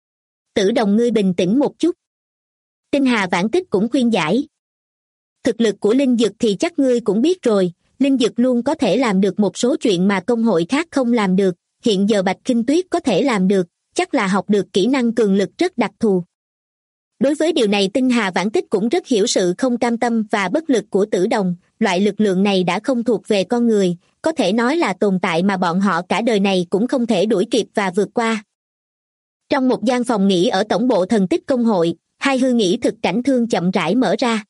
Tử Đồng, ngươi bình tĩnh một chút. Tinh Hà Vãn Tích cũng khuyên giải. Thực lực của linh dực thì chắc ngươi cũng biết rồi, linh dực luôn có thể làm được một số chuyện mà công hội khác không làm được, hiện giờ Bạch Khinh Tuyết có thể làm được, chắc là học được kỹ năng cường lực rất đặc thù. Đối với điều này Tinh Hà Vãn Tích cũng rất hiểu sự không cam tâm và bất lực của Tử Đồng, loại lực lượng này đã không thuộc về con người, có thể nói là tồn tại mà bọn họ cả đời này cũng không thể đuổi kịp và vượt qua. Trong một gian phòng nghỉ ở tổng bộ thần tích công hội, hai hư nghĩ thực cảnh thương chậm rãi mở ra.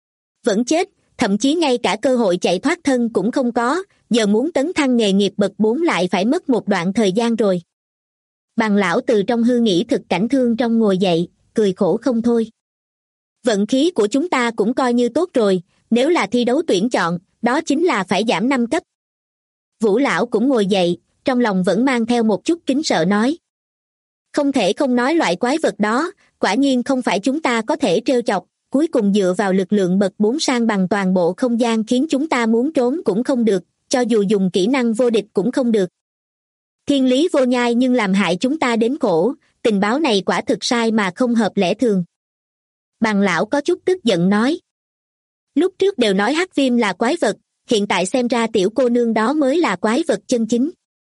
Vẫn chết, thậm chí ngay cả cơ hội chạy thoát thân cũng không có, giờ muốn tấn thăng nghề nghiệp bậc 4 lại phải mất một đoạn thời gian rồi. Bằng lão từ trong hư nghĩ thực cảnh thương trong ngồi dậy, cười khổ không thôi. Vận khí của chúng ta cũng coi như tốt rồi, nếu là thi đấu tuyển chọn, đó chính là phải giảm 5 cấp. Vũ lão cũng ngồi dậy, trong lòng vẫn mang theo một chút kính sợ nói. Không thể không nói loại quái vật đó, quả nhiên không phải chúng ta có thể trêu chọc, cuối cùng dựa vào lực lượng bậc 4 sang bằng toàn bộ không gian khiến chúng ta muốn trốn cũng không được, cho dù dùng kỹ năng vô địch cũng không được. Thiên lý vô nhai nhưng làm hại chúng ta đến khổ, tình báo này quả thực sai mà không hợp lẽ thường. Bằng lão có chút tức giận nói. Lúc trước đều nói hắc viêm là quái vật, hiện tại xem ra tiểu cô nương đó mới là quái vật chân chính.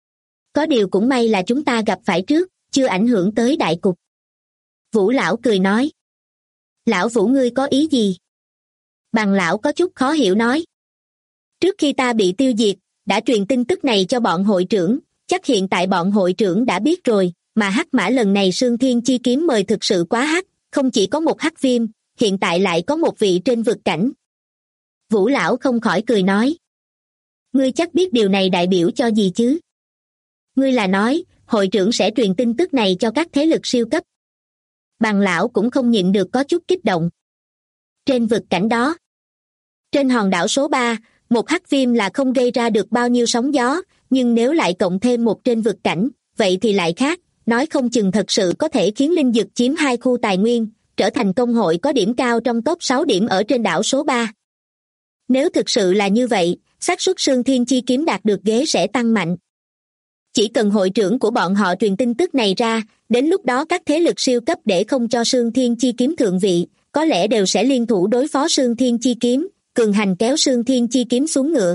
Có điều cũng may là chúng ta gặp phải trước, chưa ảnh hưởng tới đại cục. Vũ lão cười nói. Lão Vũ ngươi có ý gì? Bằng lão có chút khó hiểu nói. Trước khi ta bị tiêu diệt, đã truyền tin tức này cho bọn hội trưởng, chắc hiện tại bọn hội trưởng đã biết rồi, mà hắc mã lần này Sương Thiên Chi Kiếm mời thực sự quá hắc, không chỉ có một hắc viêm, hiện tại lại có một vị trên vực cảnh. Vũ lão không khỏi cười nói. Ngươi chắc biết điều này đại biểu cho gì chứ? Ngươi là nói, hội trưởng sẽ truyền tin tức này cho các thế lực siêu cấp. Bằng lão cũng không nhịn được có chút kích động. Trên vực cảnh đó, trên hòn đảo số 3, một hắc viêm là không gây ra được bao nhiêu sóng gió, nhưng nếu lại cộng thêm một trên vực cảnh, vậy thì lại khác, nói không chừng thật sự có thể khiến linh dực chiếm 2 khu tài nguyên, trở thành công hội có điểm cao trong top 6 điểm ở trên đảo số 3. Nếu thực sự là như vậy, xác suất Sương Thiên Chi Kiếm đạt được ghế sẽ tăng mạnh. Chỉ cần hội trưởng của bọn họ truyền tin tức này ra, đến lúc đó các thế lực siêu cấp để không cho Sương Thiên Chi Kiếm thượng vị, có lẽ đều sẽ liên thủ đối phó Sương Thiên Chi Kiếm, cường hành kéo Sương Thiên Chi Kiếm xuống ngựa.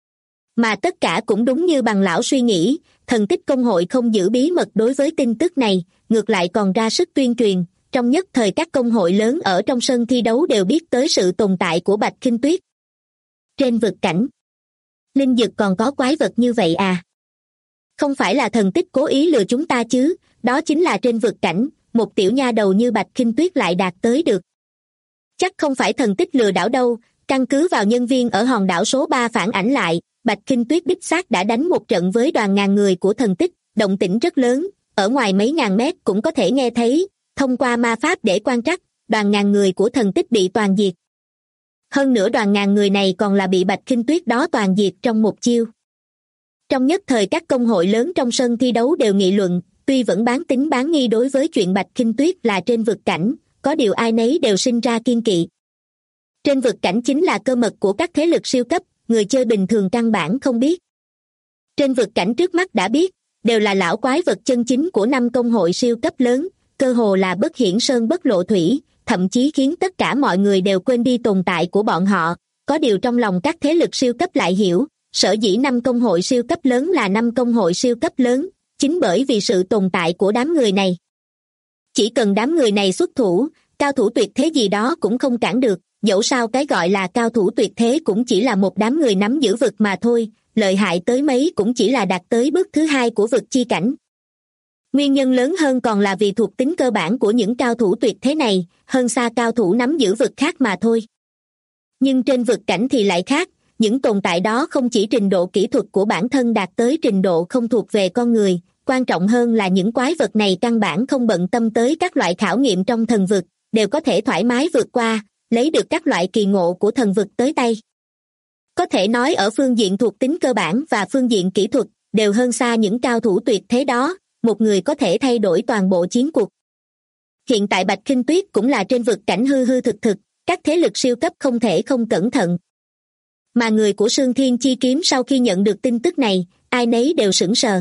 Mà tất cả cũng đúng như bằng lão suy nghĩ, thần tích công hội không giữ bí mật đối với tin tức này, ngược lại còn ra sức tuyên truyền, trong nhất thời các công hội lớn ở trong sân thi đấu đều biết tới sự tồn tại của Bạch Khinh Tuyết. Trên vực cảnh, linh dực còn có quái vật như vậy à? Không phải là thần tích cố ý lừa chúng ta chứ, đó chính là trên vực cảnh, một tiểu nha đầu như Bạch Khinh Tuyết lại đạt tới được. Chắc không phải thần tích lừa đảo đâu, căn cứ vào nhân viên ở hòn đảo số 3 phản ảnh lại, Bạch Khinh Tuyết đích xác đã đánh một trận với đoàn ngàn người của thần tích, động tĩnh rất lớn, ở ngoài mấy ngàn mét cũng có thể nghe thấy, thông qua ma pháp để quan trắc, đoàn ngàn người của thần tích bị toàn diệt. Hơn nữa đoàn ngàn người này còn là bị Bạch Khinh Tuyết đó toàn diệt trong một chiêu. Trong nhất thời các công hội lớn trong sân thi đấu đều nghị luận, tuy vẫn bán tín bán nghi đối với chuyện Bạch Khinh Tuyết là trên vực cảnh, có điều ai nấy đều sinh ra kiêng kỵ. Trên vực cảnh chính là cơ mật của các thế lực siêu cấp, người chơi bình thường căn bản không biết. Trên vực cảnh trước mắt đã biết, đều là lão quái vật chân chính của 5 công hội siêu cấp lớn, cơ hồ là bất hiển sơn bất lộ thủy, thậm chí khiến tất cả mọi người đều quên đi tồn tại của bọn họ. Có điều trong lòng các thế lực siêu cấp lại hiểu, sở dĩ 5 công hội siêu cấp lớn là 5 công hội siêu cấp lớn, chính bởi vì sự tồn tại của đám người này. Chỉ cần đám người này xuất thủ, cao thủ tuyệt thế gì đó cũng không cản được, dẫu sao cái gọi là cao thủ tuyệt thế cũng chỉ là một đám người nắm giữ vực mà thôi, lợi hại tới mấy cũng chỉ là đạt tới bước thứ 2 của vực chi cảnh. Nguyên nhân lớn hơn còn là vì thuộc tính cơ bản của những cao thủ tuyệt thế này, hơn xa cao thủ nắm giữ vực khác mà thôi. Nhưng trên vực cảnh thì lại khác, những tồn tại đó không chỉ trình độ kỹ thuật của bản thân đạt tới trình độ không thuộc về con người, quan trọng hơn là những quái vật này căn bản không bận tâm tới các loại khảo nghiệm trong thần vực, đều có thể thoải mái vượt qua, lấy được các loại kỳ ngộ của thần vực tới tay. Có thể nói ở phương diện thuộc tính cơ bản và phương diện kỹ thuật, đều hơn xa những cao thủ tuyệt thế đó, một người có thể thay đổi toàn bộ chiến cuộc. Hiện tại Bạch Khinh Tuyết cũng là trên vực cảnh hư hư thực thực, các thế lực siêu cấp không thể không cẩn thận. Mà người của Sương Thiên Chi Kiếm sau khi nhận được tin tức này, ai nấy đều sững sờ.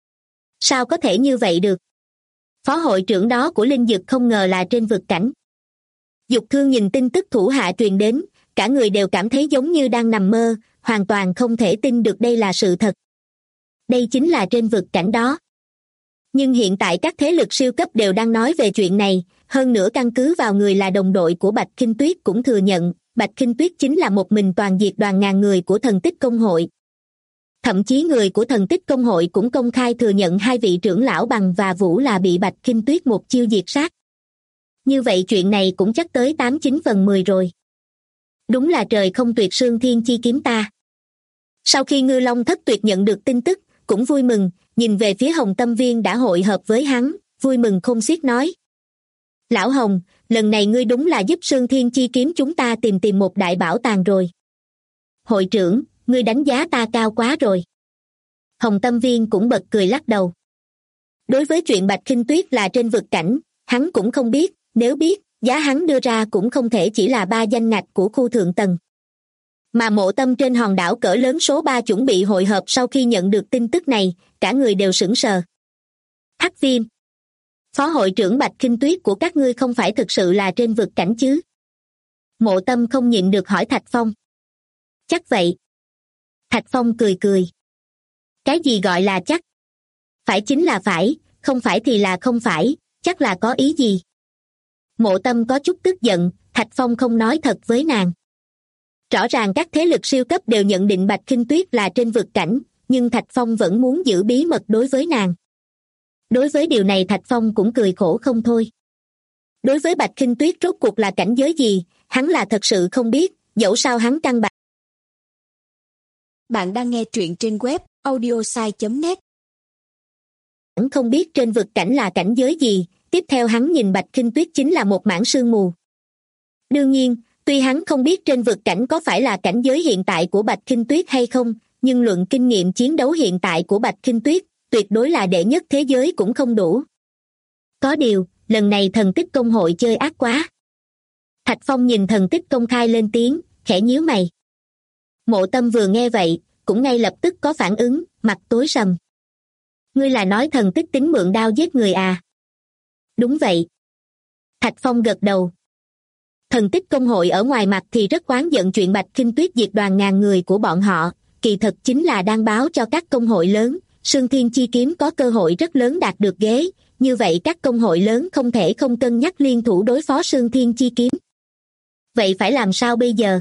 Sao có thể như vậy được? Phó hội trưởng đó của Linh Dực không ngờ là trên vực cảnh. Dục Thương nhìn tin tức thủ hạ truyền đến, cả người đều cảm thấy giống như đang nằm mơ, hoàn toàn không thể tin được đây là sự thật. Đây chính là trên vực cảnh đó. Nhưng hiện tại các thế lực siêu cấp đều đang nói về chuyện này, hơn nữa căn cứ vào người là đồng đội của Bạch Khinh Tuyết cũng thừa nhận, Bạch Khinh Tuyết chính là một mình toàn diệt đoàn ngàn người của Thần Tích Công hội. Thậm chí người của Thần Tích Công hội cũng công khai thừa nhận hai vị trưởng lão Bằng và Vũ là bị Bạch Khinh Tuyết một chiêu diệt sát. Như vậy chuyện này cũng chắc tới 89/10 rồi. Đúng là trời không tuyệt Sương Thiên Chi Kiếm ta. Sau khi Ngư Long Thất Tuyệt nhận được tin tức, cũng vui mừng, nhìn về phía Hồng Tâm Viên đã hội hợp với hắn, vui mừng khôn xiết nói. Lão Hồng, lần này ngươi đúng là giúp Sương Thiên Chi Kiếm chúng ta tìm một đại bảo tàng rồi. Hội trưởng, ngươi đánh giá ta cao quá rồi. Hồng Tâm Viên cũng bật cười lắc đầu. Đối với chuyện Bạch Khinh Tuyết là trên vực cảnh, hắn cũng không biết, nếu biết, giá hắn đưa ra cũng không thể chỉ là 3 danh ngạch của khu thượng tầng. Mà Mộ Tâm trên hòn đảo cỡ lớn số 3 chuẩn bị hội hợp sau khi nhận được tin tức này, cả người đều sững sờ. Hắc Viêm, phó hội trưởng Bạch Khinh Tuyết của các ngươi không phải thực sự là trên vực cảnh chứ? Mộ Tâm không nhịn được hỏi Thạch Phong. Chắc vậy. Thạch Phong cười cười. Cái gì gọi là chắc? Phải chính là phải, không phải thì là không phải, chắc là có ý gì? Mộ Tâm có chút tức giận, Thạch Phong không nói thật với nàng. Rõ ràng các thế lực siêu cấp đều nhận định Bạch Khinh Tuyết là trên vực cảnh, nhưng Thạch Phong vẫn muốn giữ bí mật đối với nàng. Đối với điều này Thạch Phong cũng cười khổ không thôi. Đối với Bạch Khinh Tuyết rốt cuộc là cảnh giới gì, hắn là thật sự không biết, dẫu sao hắn căn bản. Bạn đang nghe truyện trên web audiosai.net. Hắn không biết trên vực cảnh là cảnh giới gì, tiếp theo hắn nhìn Bạch Khinh Tuyết chính là một mảng sương mù. Đương nhiên, tuy hắn không biết trên vực cảnh có phải là cảnh giới hiện tại của Bạch Khinh Tuyết hay không, nhưng luận kinh nghiệm chiến đấu hiện tại của Bạch Khinh Tuyết, tuyệt đối là đệ nhất thế giới cũng không đủ. Có điều, lần này Thần Tích Công hội chơi ác quá. Thạch Phong nhìn Thần Tích Công khai lên tiếng, khẽ nhíu mày. Mộ Tâm vừa nghe vậy, cũng ngay lập tức có phản ứng, mặt tối sầm. Ngươi là nói Thần Tích tính mượn đao giết người à? Đúng vậy. Thạch Phong gật đầu. Thần Tích Công hội ở ngoài mặt thì rất oán giận chuyện Bạch Khinh Tuyết diệt đoàn ngàn người của bọn họ, kỳ thật chính là đang báo cho các công hội lớn, Sương Thiên Chi Kiếm có cơ hội rất lớn đạt được ghế, như vậy các công hội lớn không thể không cân nhắc liên thủ đối phó Sương Thiên Chi Kiếm. Vậy phải làm sao bây giờ?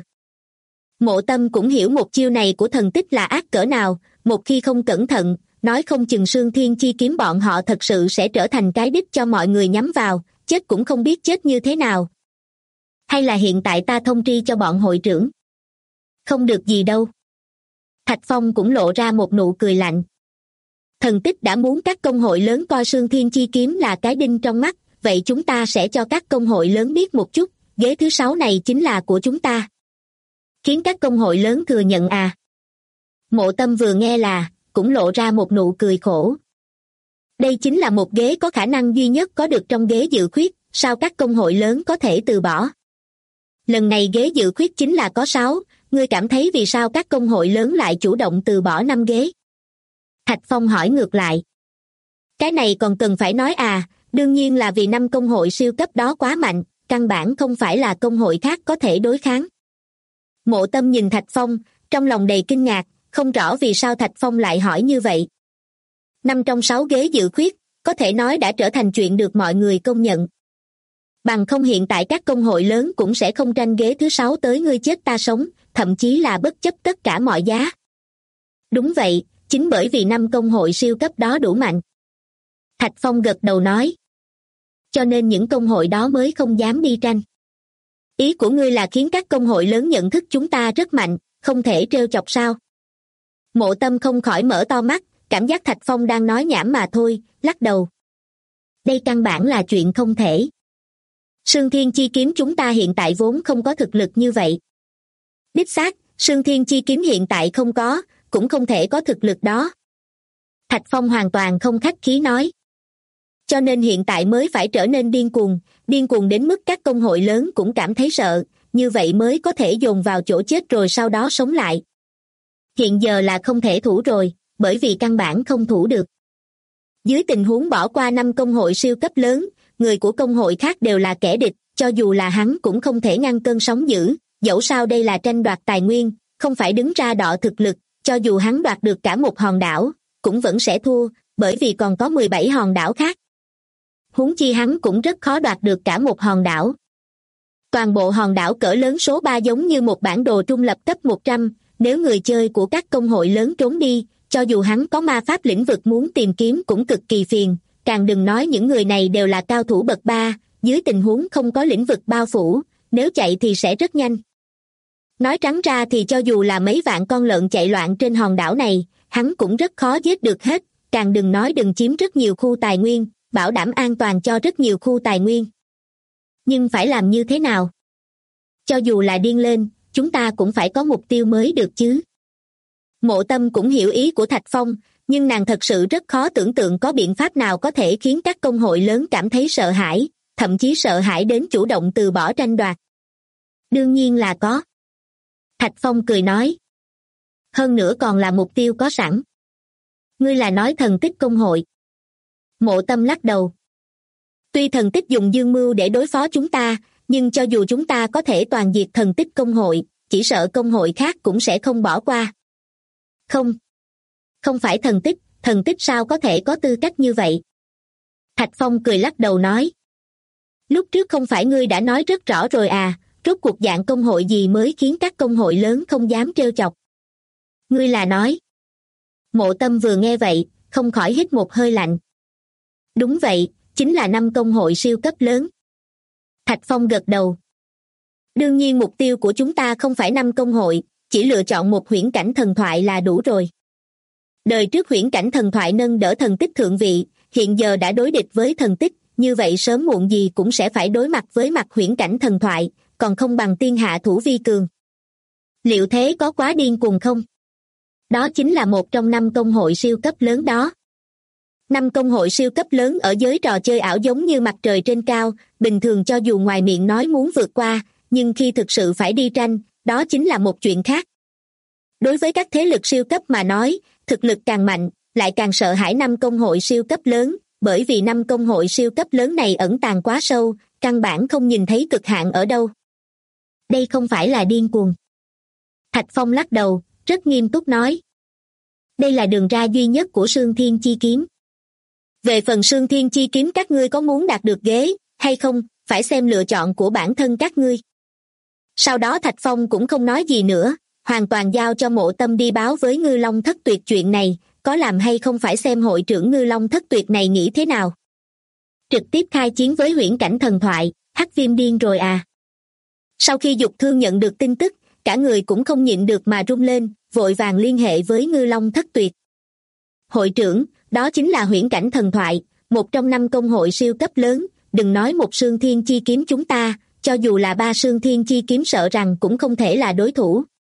Mộ Tâm cũng hiểu một chiêu này của Thần Tích là ác cỡ nào, một khi không cẩn thận, nói không chừng Sương Thiên Chi Kiếm bọn họ thật sự sẽ trở thành cái đích cho mọi người nhắm vào, chết cũng không biết chết như thế nào. Hay là hiện tại ta thông tri cho bọn hội trưởng? Không được gì đâu. Thạch Phong cũng lộ ra một nụ cười lạnh. Thần Tích đã muốn các công hội lớn coi Sương Thiên Chi Kiếm là cái đinh trong mắt, vậy chúng ta sẽ cho các công hội lớn biết một chút, ghế thứ 6 này chính là của chúng ta. Khiến các công hội lớn thừa nhận à? Mộ Tâm vừa nghe là, cũng lộ ra một nụ cười khổ. Đây chính là một ghế có khả năng duy nhất có được trong ghế dự khuyết, sao các công hội lớn có thể từ bỏ? Lần này ghế dự khuyết chính là có 6, ngươi cảm thấy vì sao các công hội lớn lại chủ động từ bỏ 5 ghế? Thạch Phong hỏi ngược lại. Cái này còn cần phải nói à, đương nhiên là vì 5 công hội siêu cấp đó quá mạnh, căn bản không phải là công hội khác có thể đối kháng. Mộ Tâm nhìn Thạch Phong, trong lòng đầy kinh ngạc, không rõ vì sao Thạch Phong lại hỏi như vậy. 5 trong 6 ghế dự khuyết, có thể nói đã trở thành chuyện được mọi người công nhận. Bằng không hiện tại các công hội lớn cũng sẽ không tranh ghế thứ 6 tới ngươi chết ta sống, thậm chí là bất chấp tất cả mọi giá. Đúng vậy, chính bởi vì 5 công hội siêu cấp đó đủ mạnh. Thạch Phong gật đầu nói. Cho nên những công hội đó mới không dám đi tranh. Ý của ngươi là khiến các công hội lớn nhận thức chúng ta rất mạnh, không thể trêu chọc sao? Mộ Tâm không khỏi mở to mắt, cảm giác Thạch Phong đang nói nhảm mà thôi, lắc đầu. Đây căn bản là chuyện không thể. Sương Thiên Chi Kiếm chúng ta hiện tại vốn không có thực lực như vậy. Đích xác, Sương Thiên Chi Kiếm hiện tại không có, cũng không thể có thực lực đó. Thạch Phong hoàn toàn không khách khí nói. Cho nên hiện tại mới phải trở nên điên cuồng đến mức các công hội lớn cũng cảm thấy sợ, như vậy mới có thể dồn vào chỗ chết rồi sau đó sống lại. Hiện giờ là không thể thủ rồi, bởi vì căn bản không thủ được. Dưới tình huống bỏ qua 5 công hội siêu cấp lớn, người của công hội khác đều là kẻ địch, cho dù là hắn cũng không thể ngăn cơn sóng dữ, dẫu sao đây là tranh đoạt tài nguyên, không phải đứng ra đọ thực lực, cho dù hắn đoạt được cả một hòn đảo, cũng vẫn sẽ thua, bởi vì còn có 17 hòn đảo khác. Huống chi hắn cũng rất khó đoạt được cả một hòn đảo. Toàn bộ hòn đảo cỡ lớn số 3 giống như một bản đồ trung lập cấp 100, nếu người chơi của các công hội lớn trốn đi, cho dù hắn có ma pháp lĩnh vực muốn tìm kiếm cũng cực kỳ phiền, càng đừng nói những người này đều là cao thủ bậc 3, dưới tình huống không có lĩnh vực bao phủ, nếu chạy thì sẽ rất nhanh. Nói trắng ra thì cho dù là mấy vạn con lợn chạy loạn trên hòn đảo này, hắn cũng rất khó giết được hết, càng đừng nói đừng chiếm rất nhiều khu tài nguyên, bảo đảm an toàn cho rất nhiều khu tài nguyên. Nhưng phải làm như thế nào? Cho dù là điên lên, chúng ta cũng phải có mục tiêu mới được chứ. Mộ Tâm cũng hiểu ý của Thạch Phong, nhưng nàng thật sự rất khó tưởng tượng có biện pháp nào có thể khiến các công hội lớn cảm thấy sợ hãi, thậm chí sợ hãi đến chủ động từ bỏ tranh đoạt. Đương nhiên là có. Thạch Phong cười nói. Hơn nữa còn là mục tiêu có sẵn. Ngươi là nói thần tích công hội. Mộ Tâm lắc đầu. Tuy thần tích dùng dương mưu để đối phó chúng ta, nhưng cho dù chúng ta có thể toàn diệt thần tích công hội, chỉ sợ công hội khác cũng sẽ không bỏ qua. Không phải thần tích sao có thể có tư cách như vậy? Thạch Phong cười lắc đầu nói. Lúc trước không phải ngươi đã nói rất rõ rồi à, rốt cuộc dạng công hội gì mới khiến các công hội lớn không dám trêu chọc? Ngươi là nói. Mộ Tâm vừa nghe vậy, không khỏi hít một hơi lạnh. Đúng vậy, chính là 5 công hội siêu cấp lớn. Thạch Phong gật đầu. Đương nhiên mục tiêu của chúng ta không phải 5 công hội, chỉ lựa chọn một huyễn cảnh thần thoại là đủ rồi. Đời trước huyễn cảnh thần thoại nâng đỡ thần tích thượng vị, hiện giờ đã đối địch với thần tích, như vậy sớm muộn gì cũng sẽ phải đối mặt với mặt huyễn cảnh thần thoại, còn không bằng tiên hạ thủ vi cường. Liệu thế có quá điên cuồng không? Đó chính là một trong 5 công hội siêu cấp lớn đó. 5 công hội siêu cấp lớn ở giới trò chơi ảo giống như mặt trời trên cao, bình thường cho dù ngoài miệng nói muốn vượt qua, nhưng khi thực sự phải đi tranh, đó chính là một chuyện khác. Đối với các thế lực siêu cấp mà nói, thực lực càng mạnh, lại càng sợ hãi 5 công hội siêu cấp lớn, bởi vì 5 công hội siêu cấp lớn này ẩn tàng quá sâu, căn bản không nhìn thấy cực hạn ở đâu. Đây không phải là điên cuồng. Thạch Phong lắc đầu, rất nghiêm túc nói. Đây là đường ra duy nhất của Sương Thiên Chi Kiếm. Về phần Sương Thiên Chi Kiếm các ngươi có muốn đạt được ghế, hay không, phải xem lựa chọn của bản thân các ngươi. Sau đó Thạch Phong cũng không nói gì nữa, hoàn toàn giao cho Mộ Tâm đi báo với Ngư Long Thất Tuyệt chuyện này, có làm hay không phải xem hội trưởng Ngư Long Thất Tuyệt này nghĩ thế nào. Trực tiếp khai chiến với huyễn cảnh thần thoại, Hắc Viêm điên rồi à. Sau khi Dục Thương nhận được tin tức, cả người cũng không nhịn được mà rung lên, vội vàng liên hệ với Ngư Long Thất Tuyệt. Hội trưởng, đó chính là huyễn cảnh thần thoại, một trong 5 công hội siêu cấp lớn, đừng nói một Sương Thiên Chi Kiếm chúng ta, cho dù là 3 Sương Thiên Chi Kiếm sợ rằng cũng không thể là đối thủ.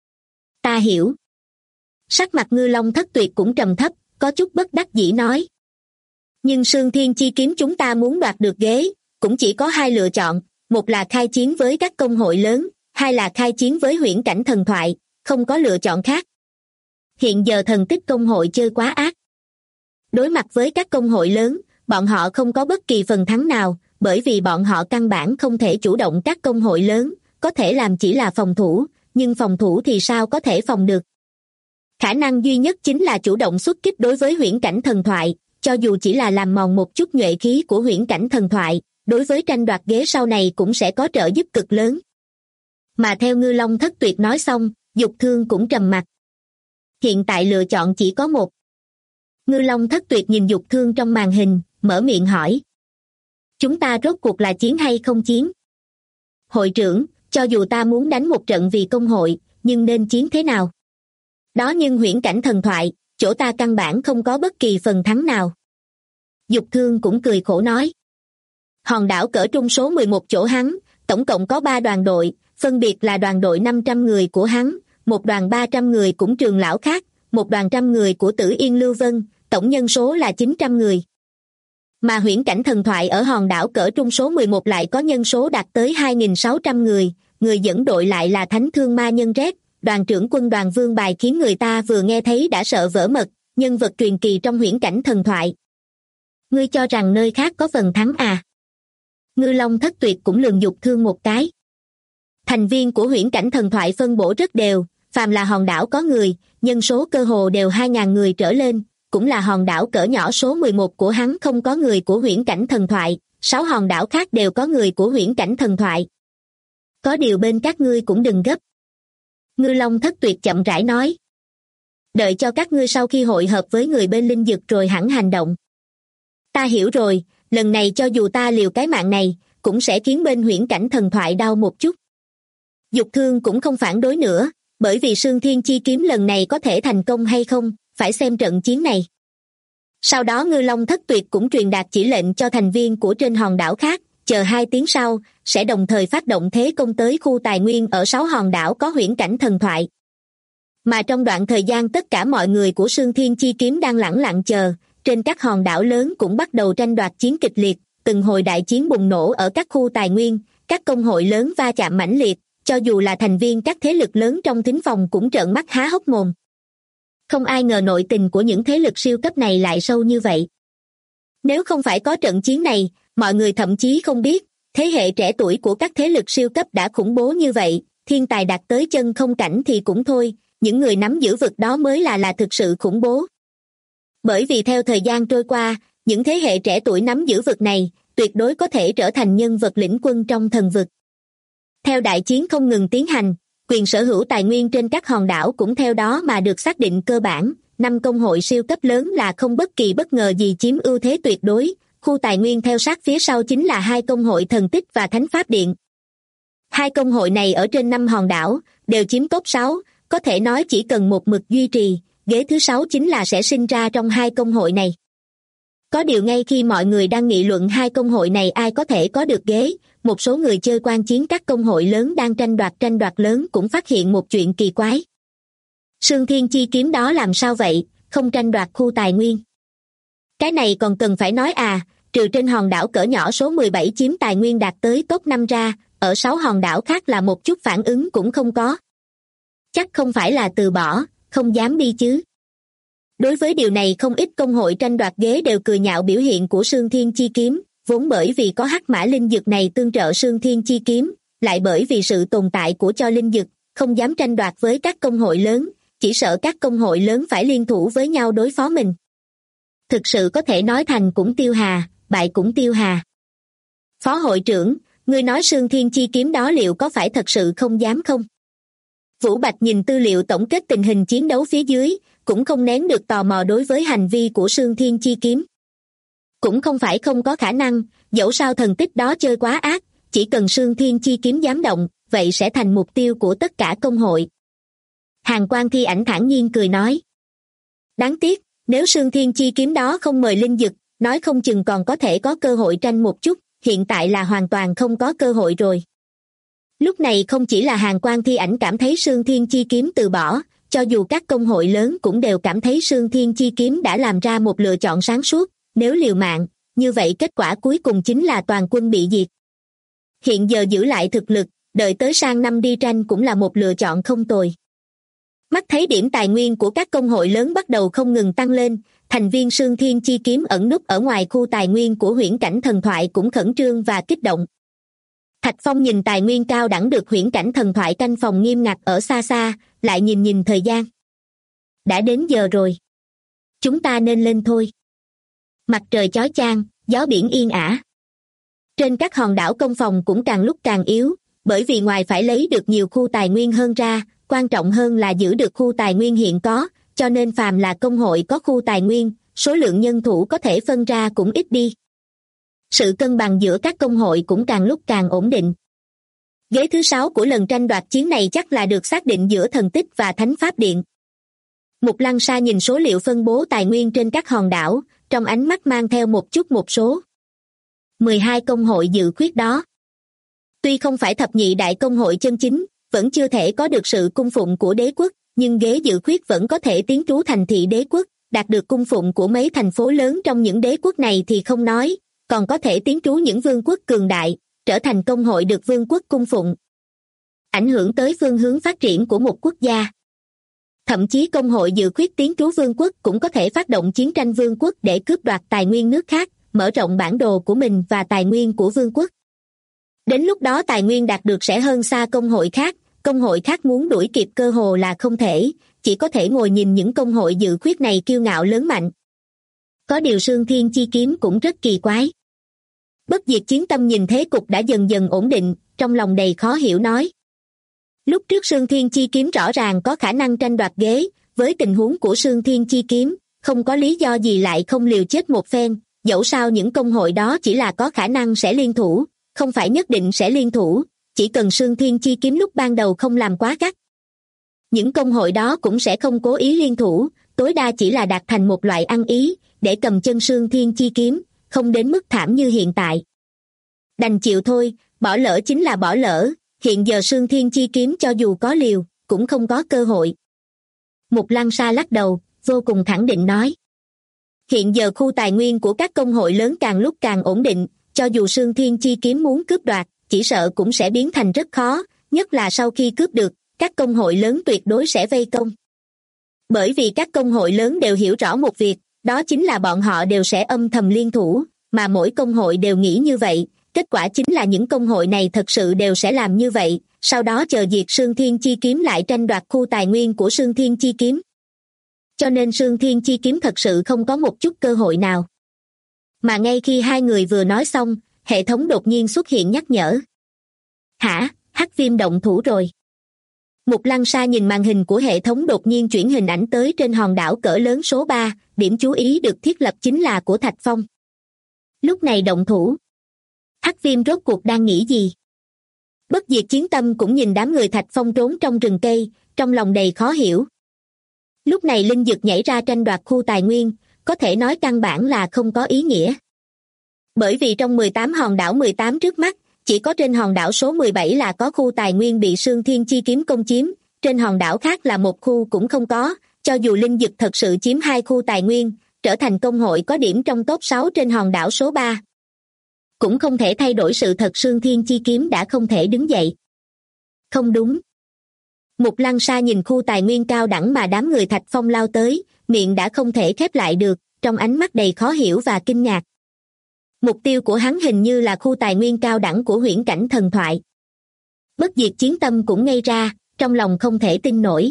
Ta hiểu. Sắc mặt Ngư Long Thất Tuyệt cũng trầm thấp, có chút bất đắc dĩ nói. Nhưng Sương Thiên Chi Kiếm chúng ta muốn đoạt được ghế, cũng chỉ có 2 lựa chọn, một là khai chiến với các công hội lớn, 2 là khai chiến với huyễn cảnh thần thoại, không có lựa chọn khác. Hiện giờ thần tích công hội chơi quá ác. Đối mặt với các công hội lớn, bọn họ không có bất kỳ phần thắng nào, bởi vì bọn họ căn bản không thể chủ động các công hội lớn, có thể làm chỉ là phòng thủ, nhưng phòng thủ thì sao có thể phòng được. Khả năng duy nhất chính là chủ động xuất kích đối với huyễn cảnh thần thoại, cho dù chỉ là làm mòn một chút nhuệ khí của huyễn cảnh thần thoại, đối với tranh đoạt ghế sau này cũng sẽ có trợ giúp cực lớn. Mà theo Ngư Long Thất Tuyệt nói xong, Dục Thương cũng trầm mặc. Hiện tại lựa chọn chỉ có một. Ngư Long Thất Tuyệt nhìn Dục Thương trong màn hình, mở miệng hỏi. Chúng ta rốt cuộc là chiến hay không chiến? Hội trưởng, cho dù ta muốn đánh một trận vì công hội, nhưng nên chiến thế nào? Đó nhưng huyễn cảnh thần thoại, chỗ ta căn bản không có bất kỳ phần thắng nào. Dục Thương cũng cười khổ nói. Hòn đảo cỡ trung số 11 chỗ hắn, tổng cộng có 3 đoàn đội, phân biệt là đoàn đội 500 người của hắn, một đoàn 300 người cũng Trường Lão khác, một đoàn 100 người của Tử Yên Lưu Vân, tổng nhân số là 900 người. Mà huyễn cảnh thần thoại ở hòn đảo cỡ trung số 11 lại có nhân số đạt tới 2.600 người, người dẫn đội lại là Thánh Thương Ma Nhân Rét, đoàn trưởng quân đoàn Vương Bài, khiến người ta vừa nghe thấy đã sợ vỡ mật, nhân vật truyền kỳ trong huyễn cảnh thần thoại. Ngươi cho rằng nơi khác có phần thắng à? Ngư Long Thất Tuyệt cũng lườm Dục Thương một cái. Thành viên của huyễn cảnh thần thoại phân bổ rất đều, phàm là hòn đảo có người, nhân số cơ hồ đều 2.000 người trở lên, cũng là hòn đảo cỡ nhỏ số 11 của hắn không có người của huyễn cảnh thần thoại, 6 hòn đảo khác đều có người của huyễn cảnh thần thoại. Có điều bên các ngươi cũng đừng gấp. Ngư Long Thất Tuyệt chậm rãi nói. Đợi cho các ngươi sau khi hội hợp với người bên linh dực rồi hẳn hành động. Ta hiểu rồi, lần này cho dù ta liều cái mạng này, cũng sẽ khiến bên huyễn cảnh thần thoại đau một chút. Dục Thương cũng không phản đối nữa, bởi vì Sương Thiên Chi Kiếm lần này có thể thành công hay không, phải xem trận chiến này. Sau đó Ngư Long Thất Tuyệt cũng truyền đạt chỉ lệnh cho thành viên của trên hòn đảo khác, chờ 2 tiếng sau, sẽ đồng thời phát động thế công tới khu tài nguyên ở 6 hòn đảo có huyễn cảnh thần thoại. Mà trong đoạn thời gian tất cả mọi người của Sương Thiên Chi Kiếm đang lẳng lặng chờ, trên các hòn đảo lớn cũng bắt đầu tranh đoạt chiến kịch liệt, từng hồi đại chiến bùng nổ ở các khu tài nguyên, các công hội lớn va chạm mãnh liệt, cho dù là thành viên các thế lực lớn trong thính phòng cũng trợn mắt há hốc mồm. Không ai ngờ nội tình của những thế lực siêu cấp này lại sâu như vậy. Nếu không phải có trận chiến này, mọi người thậm chí không biết, thế hệ trẻ tuổi của các thế lực siêu cấp đã khủng bố như vậy, thiên tài đạt tới chân không cảnh thì cũng thôi, những người nắm giữ vực đó mới là thực sự khủng bố. Bởi vì theo thời gian trôi qua, những thế hệ trẻ tuổi nắm giữ vực này, tuyệt đối có thể trở thành nhân vật lĩnh quân trong thần vực. Theo đại chiến không ngừng tiến hành, quyền sở hữu tài nguyên trên các hòn đảo cũng theo đó mà được xác định cơ bản, 5 công hội siêu cấp lớn là không bất kỳ bất ngờ gì chiếm ưu thế tuyệt đối, khu tài nguyên theo sát phía sau chính là 2 công hội thần tích và thánh pháp điện. 2 công hội này ở trên 5 hòn đảo, đều chiếm top 6, có thể nói chỉ cần một mực duy trì, ghế thứ 6 chính là sẽ sinh ra trong 2 công hội này. Có điều ngay khi mọi người đang nghị luận 2 công hội này ai có thể có được ghế, một số người chơi quan chiến các công hội lớn đang tranh đoạt lớn cũng phát hiện một chuyện kỳ quái. Sương Thiên Chi Kiếm đó làm sao vậy, không tranh đoạt khu tài nguyên? Cái này còn cần phải nói à, trừ trên hòn đảo cỡ nhỏ số 17 chiếm tài nguyên đạt tới top 5 ra, ở 6 hòn đảo khác là một chút phản ứng cũng không có. Chắc không phải là từ bỏ, không dám đi chứ. Đối với điều này không ít công hội tranh đoạt ghế đều cười nhạo biểu hiện của Sương Thiên Chi Kiếm, vốn bởi vì có hắc mã linh dực này tương trợ Sương Thiên Chi Kiếm, lại bởi vì sự tồn tại của cho linh dực, không dám tranh đoạt với các công hội lớn, chỉ sợ các công hội lớn phải liên thủ với nhau đối phó mình. Thực sự có thể nói thành cũng tiêu hà, bại cũng tiêu hà. Phó hội trưởng, ngươi nói Sương Thiên Chi Kiếm đó liệu có phải thật sự không dám không? Vũ Bạch nhìn tư liệu tổng kết tình hình chiến đấu phía dưới, cũng không nén được tò mò đối với hành vi của Sương Thiên Chi Kiếm. Cũng không phải không có khả năng, dẫu sao thần tích đó chơi quá ác, chỉ cần Sương Thiên Chi Kiếm dám động, vậy sẽ thành mục tiêu của tất cả công hội. Hàn Quang Thi Ảnh thản nhiên cười nói. Đáng tiếc, nếu Sương Thiên Chi Kiếm đó không mời linh dực, nói không chừng còn có thể có cơ hội tranh một chút, hiện tại là hoàn toàn không có cơ hội rồi. Lúc này không chỉ là Hàn Quang Thi Ảnh cảm thấy Sương Thiên Chi Kiếm từ bỏ, cho dù các công hội lớn cũng đều cảm thấy Sương Thiên Chi Kiếm đã làm ra một lựa chọn sáng suốt, nếu liều mạng, như vậy kết quả cuối cùng chính là toàn quân bị diệt. Hiện giờ giữ lại thực lực, đợi tới sang năm đi tranh cũng là một lựa chọn không tồi. Mắt thấy điểm tài nguyên của các công hội lớn bắt đầu không ngừng tăng lên, thành viên Sương Thiên Chi Kiếm ẩn núp ở ngoài khu tài nguyên của huyễn cảnh thần thoại cũng khẩn trương và kích động. Thạch Phong nhìn tài nguyên cao đẳng được huyễn cảnh thần thoại canh phòng nghiêm ngặt ở xa xa, lại nhìn thời gian. Đã đến giờ rồi. Chúng ta nên lên thôi. Mặt trời chói chang, gió biển yên ả. Trên các hòn đảo công phòng cũng càng lúc càng yếu, bởi vì ngoài phải lấy được nhiều khu tài nguyên hơn ra, quan trọng hơn là giữ được khu tài nguyên hiện có, cho nên phàm là công hội có khu tài nguyên, số lượng nhân thủ có thể phân ra cũng ít đi. Sự cân bằng giữa các công hội cũng càng lúc càng ổn định. Ghế thứ 6 của lần tranh đoạt chiến này chắc là được xác định giữa thần tích và thánh pháp điện. Mục Lăng Sa nhìn số liệu phân bố tài nguyên trên các hòn đảo, trong ánh mắt mang theo một chút một số. 12 công hội dự khuyết đó. Tuy không phải thập nhị đại công hội chân chính, vẫn chưa thể có được sự cung phụng của đế quốc, nhưng ghế dự khuyết vẫn có thể tiến trú thành thị đế quốc, đạt được cung phụng của mấy thành phố lớn trong những đế quốc này thì không nói, còn có thể tiến trú những vương quốc cường đại, trở thành công hội được vương quốc cung phụng, ảnh hưởng tới phương hướng phát triển của một quốc gia. Thậm chí công hội dự khuyết tiến trú vương quốc cũng có thể phát động chiến tranh vương quốc để cướp đoạt tài nguyên nước khác, mở rộng bản đồ của mình và tài nguyên của vương quốc. Đến lúc đó tài nguyên đạt được sẽ hơn xa công hội khác muốn đuổi kịp cơ hồ là không thể, chỉ có thể ngồi nhìn những công hội dự khuyết này kiêu ngạo lớn mạnh. Có điều Sương Thiên Chi Kiếm cũng rất kỳ quái. Bất diệt chiến tâm nhìn thế cục đã dần dần ổn định, trong lòng đầy khó hiểu nói. Lúc trước Sương Thiên Chi Kiếm rõ ràng có khả năng tranh đoạt ghế, với tình huống của Sương Thiên Chi Kiếm, không có lý do gì lại không liều chết một phen, dẫu sao những công hội đó chỉ là có khả năng sẽ liên thủ, không phải nhất định sẽ liên thủ, chỉ cần Sương Thiên Chi Kiếm lúc ban đầu không làm quá gắt. Những công hội đó cũng sẽ không cố ý liên thủ, tối đa chỉ là đạt thành một loại ăn ý, để cầm chân Sương Thiên Chi Kiếm, không đến mức thảm như hiện tại. Đành chịu thôi, bỏ lỡ chính là bỏ lỡ, hiện giờ Sương Thiên Chi Kiếm cho dù có liều, cũng không có cơ hội. Mục Lăng Sa lắc đầu, vô cùng khẳng định nói. Hiện giờ khu tài nguyên của các công hội lớn càng lúc càng ổn định, cho dù Sương Thiên Chi Kiếm muốn cướp đoạt, chỉ sợ cũng sẽ biến thành rất khó, nhất là sau khi cướp được, các công hội lớn tuyệt đối sẽ vây công. Bởi vì các công hội lớn đều hiểu rõ một việc, đó chính là bọn họ đều sẽ âm thầm liên thủ, mà mỗi công hội đều nghĩ như vậy, kết quả chính là những công hội này thật sự đều sẽ làm như vậy, sau đó chờ diệt Sương Thiên Chi Kiếm lại tranh đoạt khu tài nguyên của Sương Thiên Chi Kiếm. Cho nên Sương Thiên Chi Kiếm thật sự không có một chút cơ hội nào. Mà ngay khi hai người vừa nói xong, hệ thống đột nhiên xuất hiện nhắc nhở. Hả, Hắc Viêm động thủ rồi. Mục Lăng Sa nhìn màn hình của hệ thống đột nhiên chuyển hình ảnh tới trên hòn đảo cỡ lớn số 3, điểm chú ý được thiết lập chính là của Thạch Phong. Lúc này động thủ. Hắc Viêm rốt cuộc đang nghĩ gì? Bất diệt chiến tâm cũng nhìn đám người Thạch Phong trốn trong rừng cây, trong lòng đầy khó hiểu. Lúc này linh dực nhảy ra tranh đoạt khu tài nguyên, có thể nói căn bản là không có ý nghĩa. Bởi vì trong 18 hòn đảo 18 trước mắt, chỉ có trên hòn đảo số 17 là có khu tài nguyên bị Sương Thiên Chi Kiếm công chiếm, trên hòn đảo khác là một khu cũng không có, cho dù linh dực thật sự chiếm hai khu tài nguyên, trở thành công hội có điểm trong top 6 trên hòn đảo số 3. Cũng không thể thay đổi sự thật Sương Thiên Chi Kiếm đã không thể đứng dậy. Không đúng. Mục Lăng Sa nhìn khu tài nguyên cao đẳng mà đám người Thạch Phong lao tới, miệng đã không thể khép lại được, trong ánh mắt đầy khó hiểu và kinh ngạc. Mục tiêu của hắn hình như là khu tài nguyên cao đẳng của huyễn cảnh thần thoại. Bất diệt chiến tâm cũng ngây ra, trong lòng không thể tin nổi.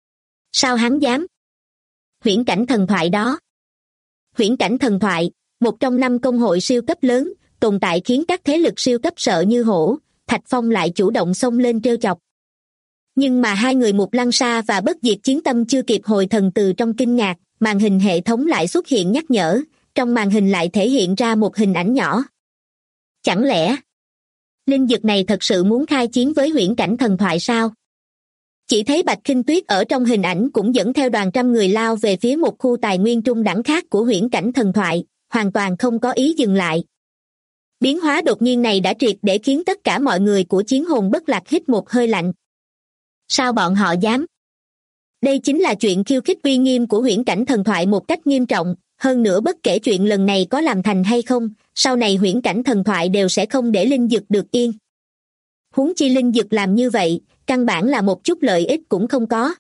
Sao hắn dám? Huyễn cảnh thần thoại đó. Huyễn cảnh thần thoại, một trong 5 công hội siêu cấp lớn, tồn tại khiến các thế lực siêu cấp sợ như hổ, Thạch Phong lại chủ động xông lên trêu chọc. Nhưng mà hai người Mục Lăng Sa và Bất diệt chiến tâm chưa kịp hồi thần từ trong kinh ngạc, màn hình hệ thống lại xuất hiện nhắc nhở, trong màn hình lại thể hiện ra một hình ảnh nhỏ. Chẳng lẽ linh dực này thật sự muốn khai chiến với huyễn cảnh thần thoại sao? Chỉ thấy Bạch Khinh Tuyết ở trong hình ảnh cũng dẫn theo đoàn trăm người lao về phía một khu tài nguyên trung đẳng khác của huyễn cảnh thần thoại, hoàn toàn không có ý dừng lại. Biến hóa đột nhiên này đã triệt để khiến tất cả mọi người của Chiến Hồn Bất Lạc hít một hơi lạnh. Sao bọn họ dám? Đây chính là chuyện khiêu khích uy nghiêm của huyễn cảnh thần thoại một cách nghiêm trọng, hơn nữa bất kể chuyện lần này có làm thành hay không, sau này huyễn cảnh thần thoại đều sẽ không để linh dực được yên. Huống chi linh dực làm như vậy, căn bản là một chút lợi ích cũng không có.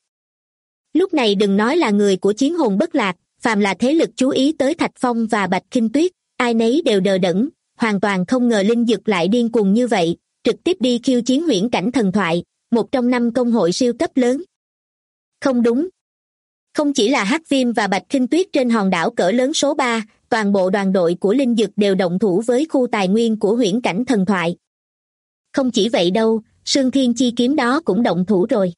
Lúc này đừng nói là người của Chiến Hồn Bất Lạc, phàm là thế lực chú ý tới Thạch Phong và Bạch Khinh Tuyết, ai nấy đều đờ đẫn, hoàn toàn không ngờ linh dực lại điên cuồng như vậy, trực tiếp đi khiêu chiến huyễn cảnh thần thoại, một trong 5 công hội siêu cấp lớn. Không đúng. Không chỉ là Hắc Viêm và Bạch Khinh Tuyết trên hòn đảo cỡ lớn số 3, toàn bộ đoàn đội của linh dực đều động thủ với khu tài nguyên của huyễn cảnh thần thoại. Không chỉ vậy đâu, Sương Thiên Chi Kiếm đó cũng động thủ rồi.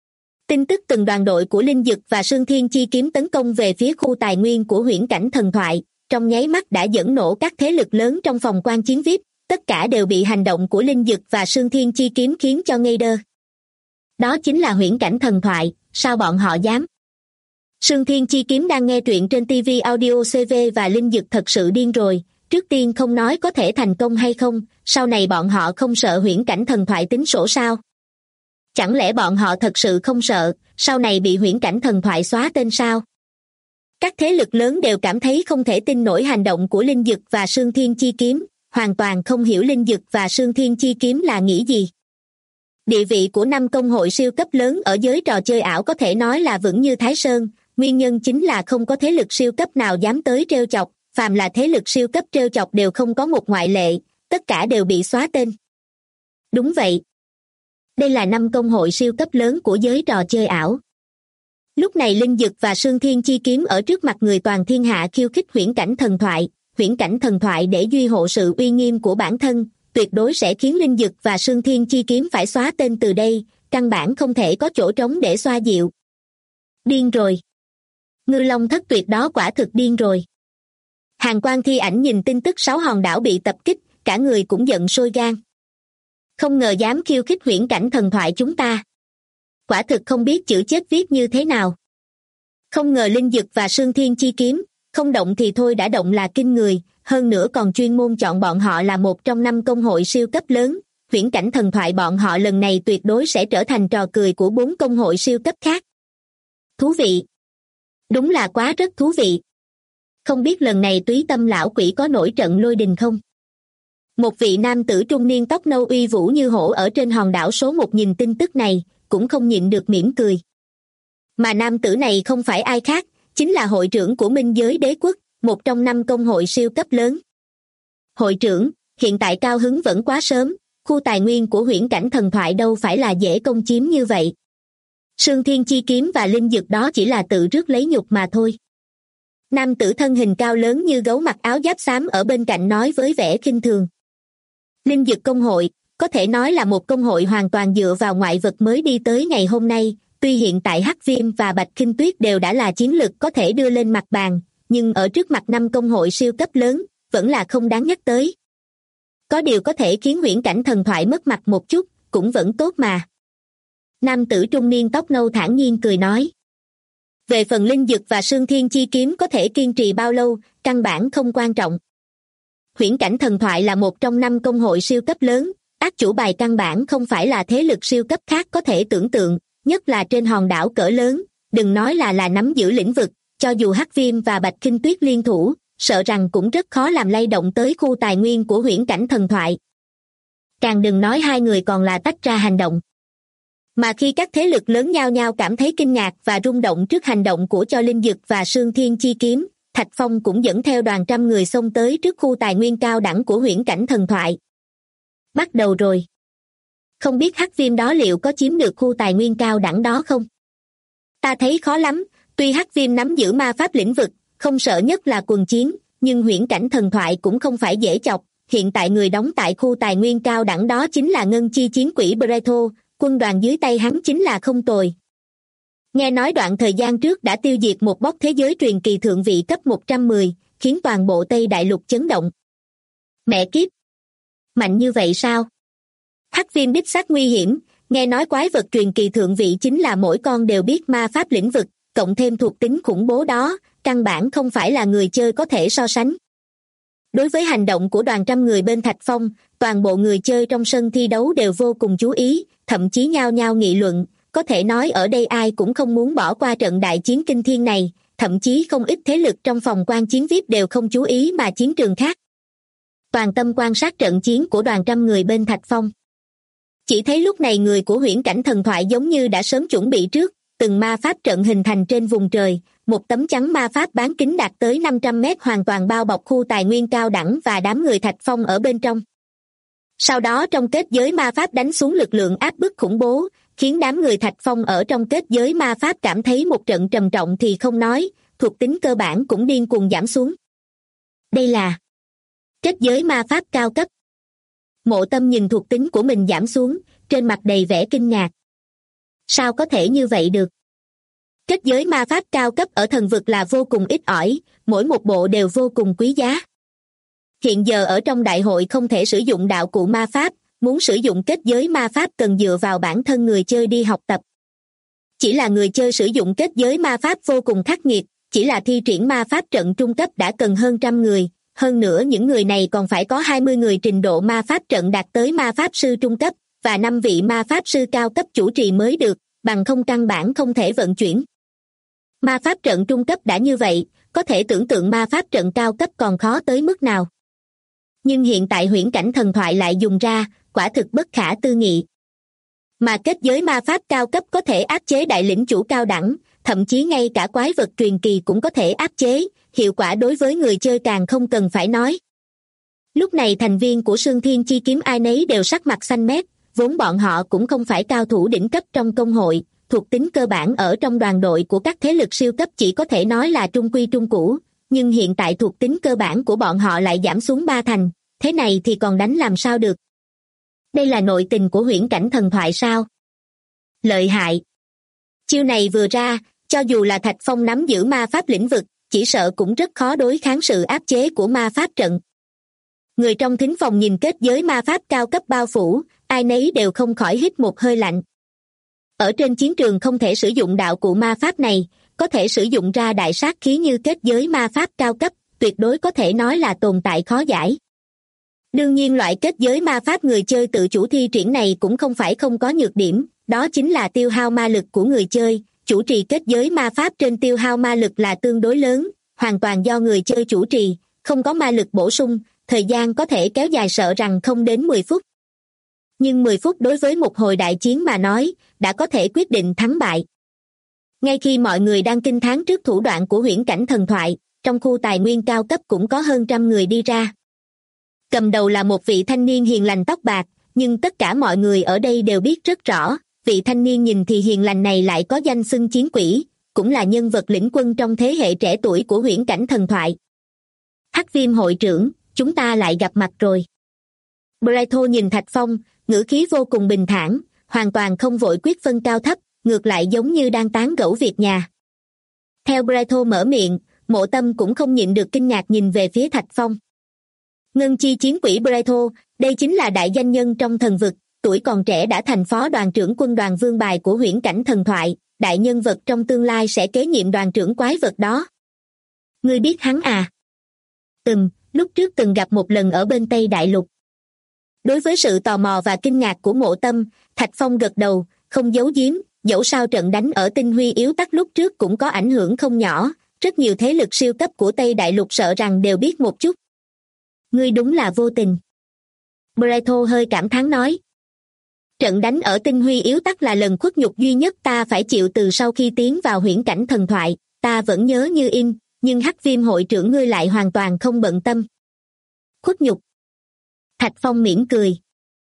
Tin tức từng đoàn đội của linh dực và Sương Thiên Chi Kiếm tấn công về phía khu tài nguyên của huyễn cảnh thần thoại, trong nháy mắt đã dẫn nổ các thế lực lớn trong phòng quan chiến VIP, tất cả đều bị hành động của linh dực và Sương Thiên Chi Kiếm khiến cho ngây đơ. Đó chính là huyễn cảnh thần thoại, sao bọn họ dám? Sương Thiên Chi Kiếm đang nghe truyện trên TV Audio CV và linh dực thật sự điên rồi, trước tiên không nói có thể thành công hay không, sau này bọn họ không sợ huyễn cảnh thần thoại tính sổ sao? Chẳng lẽ bọn họ thật sự không sợ, sau này bị huyễn cảnh thần thoại xóa tên sao? Các thế lực lớn đều cảm thấy không thể tin nổi hành động của Linh Dực và Sương Thiên Chi Kiếm, hoàn toàn không hiểu Linh Dực và Sương Thiên Chi Kiếm là nghĩ gì. Địa vị của 5 công hội siêu cấp lớn ở giới trò chơi ảo có thể nói là vững như Thái Sơn, nguyên nhân chính là không có thế lực siêu cấp nào dám tới trêu chọc, phàm là thế lực siêu cấp trêu chọc đều không có một ngoại lệ, tất cả đều bị xóa tên. Đúng vậy. Đây là 5 công hội siêu cấp lớn của giới trò chơi ảo. Lúc này Linh Dực và Sương Thiên Chi Kiếm ở trước mặt người toàn thiên hạ khiêu khích huyễn cảnh thần thoại để duy hộ sự uy nghiêm của bản thân, tuyệt đối sẽ khiến Linh Dực và Sương Thiên Chi Kiếm phải xóa tên từ đây, căn bản không thể có chỗ trống để xoa dịu. Điên rồi. Ngư Long Thất Tuyệt đó quả thực điên rồi. Hàn Quang Thi Ảnh nhìn tin tức 6 hòn đảo bị tập kích, cả người cũng giận sôi gan. Không ngờ dám khiêu khích huyễn cảnh thần thoại chúng ta. Quả thực không biết chữ chết viết như thế nào. Không ngờ Linh Dực và Sương Thiên Chi Kiếm, không động thì thôi đã động là kinh người, hơn nữa còn chuyên môn chọn bọn họ là một trong 5 công hội siêu cấp lớn, huyễn cảnh thần thoại bọn họ lần này tuyệt đối sẽ trở thành trò cười của 4 công hội siêu cấp khác. Thú vị. Đúng là quá rất thú vị. Không biết lần này Túy Tâm lão quỷ có nổi trận lôi đình không? Một vị nam tử trung niên tóc nâu uy vũ như hổ ở trên hòn đảo số 1 nhìn tin tức này, cũng không nhịn được mỉm cười. Mà nam tử này không phải ai khác, chính là hội trưởng của Minh Giới Đế Quốc, một trong 5 công hội siêu cấp lớn. Hội trưởng, hiện tại cao hứng vẫn quá sớm, khu tài nguyên của huyễn cảnh thần thoại đâu phải là dễ công chiếm như vậy. Sương Thiên Chi Kiếm và Linh Dực đó chỉ là tự rước lấy nhục mà thôi. Nam tử thân hình cao lớn như gấu mặc áo giáp xám ở bên cạnh nói với vẻ khinh thường. Linh Dực công hội, có thể nói là một công hội hoàn toàn dựa vào ngoại vật mới đi tới ngày hôm nay, tuy hiện tại Hắc Viêm và Bạch Khinh Tuyết đều đã là chiến lực có thể đưa lên mặt bàn, nhưng ở trước mặt 5 công hội siêu cấp lớn, vẫn là không đáng nhắc tới. Có điều có thể khiến huyễn cảnh thần thoại mất mặt một chút, cũng vẫn tốt mà. Nam tử trung niên tóc nâu thản nhiên cười nói. Về phần Linh Dực và Sương Thiên Chi Kiếm có thể kiên trì bao lâu, căn bản không quan trọng. Huyễn cảnh thần thoại là một trong 5 công hội siêu cấp lớn, ác chủ bài căn bản không phải là thế lực siêu cấp khác có thể tưởng tượng, nhất là trên hòn đảo cỡ lớn, đừng nói là nắm giữ lĩnh vực, cho dù Hắc Viêm và Bạch Khinh Tuyết liên thủ, sợ rằng cũng rất khó làm lay động tới khu tài nguyên của huyễn cảnh thần thoại. Càng đừng nói hai người còn là tách ra hành động. Mà khi các thế lực lớn nhao nhao cảm thấy kinh ngạc và rung động trước hành động của cho Linh Dực và Sương Thiên Chi Kiếm, Thạch Phong cũng dẫn theo đoàn trăm người xông tới trước khu tài nguyên cao đẳng của huyễn cảnh thần thoại. Bắt đầu rồi. Không biết Hắc Viêm đó liệu có chiếm được khu tài nguyên cao đẳng đó không? Ta thấy khó lắm, tuy Hắc Viêm nắm giữ ma pháp lĩnh vực, không sợ nhất là quần chiến, nhưng huyễn cảnh thần thoại cũng không phải dễ chọc. Hiện tại người đóng tại khu tài nguyên cao đẳng đó chính là Ngân Chi chiến quỷ Breto, quân đoàn dưới tay hắn chính là không tồi. Nghe nói đoạn thời gian trước đã tiêu diệt một bot thế giới truyền kỳ thượng vị cấp 110, khiến toàn bộ Tây Đại Lục chấn động. Mẹ kiếp! Mạnh như vậy sao? Hắc Viêm đích xác nguy hiểm, nghe nói quái vật truyền kỳ thượng vị chính là mỗi con đều biết ma pháp lĩnh vực, cộng thêm thuộc tính khủng bố đó, căn bản không phải là người chơi có thể so sánh. Đối với hành động của đoàn trăm người bên Thạch Phong, toàn bộ người chơi trong sân thi đấu đều vô cùng chú ý, thậm chí nhao nhao nghị luận, có thể nói ở đây ai cũng không muốn bỏ qua trận đại chiến kinh thiên này, thậm chí không ít thế lực trong phòng quan chiến VIP đều không chú ý mà chiến trường khác. Toàn tâm quan sát trận chiến của đoàn trăm người bên Thạch Phong. Chỉ thấy lúc này người của huyễn cảnh thần thoại giống như đã sớm chuẩn bị trước, từng ma pháp trận hình thành trên vùng trời, một tấm chắn ma pháp bán kính đạt tới 500 mét hoàn toàn bao bọc khu tài nguyên cao đẳng và đám người Thạch Phong ở bên trong. Sau đó trong kết giới ma pháp đánh xuống lực lượng áp bức khủng bố, khiến đám người Thạch Phong ở trong kết giới ma pháp cảm thấy một trận trầm trọng thì không nói, thuộc tính cơ bản cũng điên cuồng giảm xuống. Đây là kết giới ma pháp cao cấp. Mộ Tâm nhìn thuộc tính của mình giảm xuống, trên mặt đầy vẻ kinh ngạc. Sao có thể như vậy được? Kết giới ma pháp cao cấp ở thần vực là vô cùng ít ỏi, mỗi một bộ đều vô cùng quý giá. Hiện giờ ở trong đại hội không thể sử dụng đạo cụ ma pháp, muốn sử dụng kết giới ma pháp cần dựa vào bản thân người chơi đi học tập. Chỉ là người chơi sử dụng kết giới ma pháp vô cùng khắc nghiệt, chỉ là thi triển ma pháp trận trung cấp đã cần hơn 100 người, hơn nữa những người này còn phải có 20 người trình độ ma pháp trận đạt tới ma pháp sư trung cấp, và 5 vị ma pháp sư cao cấp chủ trì mới được, bằng không căn bản không thể vận chuyển. Ma pháp trận trung cấp đã như vậy, có thể tưởng tượng ma pháp trận cao cấp còn khó tới mức nào. Nhưng hiện tại huyễn cảnh thần thoại lại dùng ra, quả thực bất khả tư nghị. Mà kết giới ma pháp cao cấp có thể áp chế đại lĩnh chủ cao đẳng, thậm chí ngay cả quái vật truyền kỳ cũng có thể áp chế, hiệu quả đối với người chơi càng không cần phải nói. Lúc này thành viên của Sương Thiên Chi Kiếm ai nấy đều sắc mặt xanh mét, vốn bọn họ cũng không phải cao thủ đỉnh cấp trong công hội, thuộc tính cơ bản ở trong đoàn đội của các thế lực siêu cấp chỉ có thể nói là trung quy trung cũ, nhưng hiện tại thuộc tính cơ bản của bọn họ lại giảm xuống 3 thành, thế này thì còn đánh làm sao được. Đây là nội tình của huyễn cảnh thần thoại sao? Lợi hại. Chiêu này vừa ra, cho dù là Thạch Phong nắm giữ ma pháp lĩnh vực, chỉ sợ cũng rất khó đối kháng sự áp chế của ma pháp trận. Người trong thính phòng nhìn kết giới ma pháp cao cấp bao phủ, ai nấy đều không khỏi hít một hơi lạnh. Ở trên chiến trường không thể sử dụng đạo cụ ma pháp này, có thể sử dụng ra đại sát khí như kết giới ma pháp cao cấp, tuyệt đối có thể nói là tồn tại khó giải. Đương nhiên loại kết giới ma pháp người chơi tự chủ thi triển này cũng không phải không có nhược điểm, đó chính là tiêu hao ma lực của người chơi, chủ trì kết giới ma pháp trên tiêu hao ma lực là tương đối lớn, hoàn toàn do người chơi chủ trì, không có ma lực bổ sung, thời gian có thể kéo dài sợ rằng không đến 10 phút. Nhưng 10 phút đối với một hồi đại chiến mà nói, đã có thể quyết định thắng bại. Ngay khi mọi người đang kinh thán trước thủ đoạn của huyễn cảnh thần thoại, trong khu tài nguyên cao cấp cũng có hơn 100 người đi ra. Cầm đầu là một vị thanh niên hiền lành tóc bạc, nhưng tất cả mọi người ở đây đều biết rất rõ, vị thanh niên nhìn thì hiền lành này lại có danh xưng chiến quỷ, cũng là nhân vật lĩnh quân trong thế hệ trẻ tuổi của huyễn cảnh thần thoại. Hắc Viêm hội trưởng, chúng ta lại gặp mặt rồi. Braito nhìn Thạch Phong, ngữ khí vô cùng bình thản, hoàn toàn không vội quyết phân cao thấp, ngược lại giống như đang tán gẫu việc nhà. Theo Braito mở miệng, Mộ Tâm cũng không nhịn được kinh ngạc nhìn về phía Thạch Phong. Ngân chi chiến quỷ Braito, đây chính là đại danh nhân trong thần vực, tuổi còn trẻ đã thành phó đoàn trưởng quân đoàn vương bài của huyễn cảnh thần thoại, đại nhân vật trong tương lai sẽ kế nhiệm đoàn trưởng quái vật đó. Ngươi biết hắn à? Lúc trước từng gặp một lần ở bên Tây Đại Lục. Đối với sự tò mò và kinh ngạc của Mộ Tâm, Thạch Phong gật đầu, không giấu giếm, dẫu sao trận đánh ở Tinh Huy Yếu Tắc lúc trước cũng có ảnh hưởng không nhỏ, rất nhiều thế lực siêu cấp của Tây Đại Lục sợ rằng đều biết một chút. Ngươi đúng là vô tình. Braito hơi cảm thán nói. Trận đánh ở Tinh Huy Yếu Tắc là lần khuất nhục duy nhất ta phải chịu từ sau khi tiến vào huyễn cảnh thần thoại, ta vẫn nhớ như in, nhưng Hắc Viêm hội trưởng ngươi lại hoàn toàn không bận tâm. Khuất nhục. Thạch Phong mỉm cười.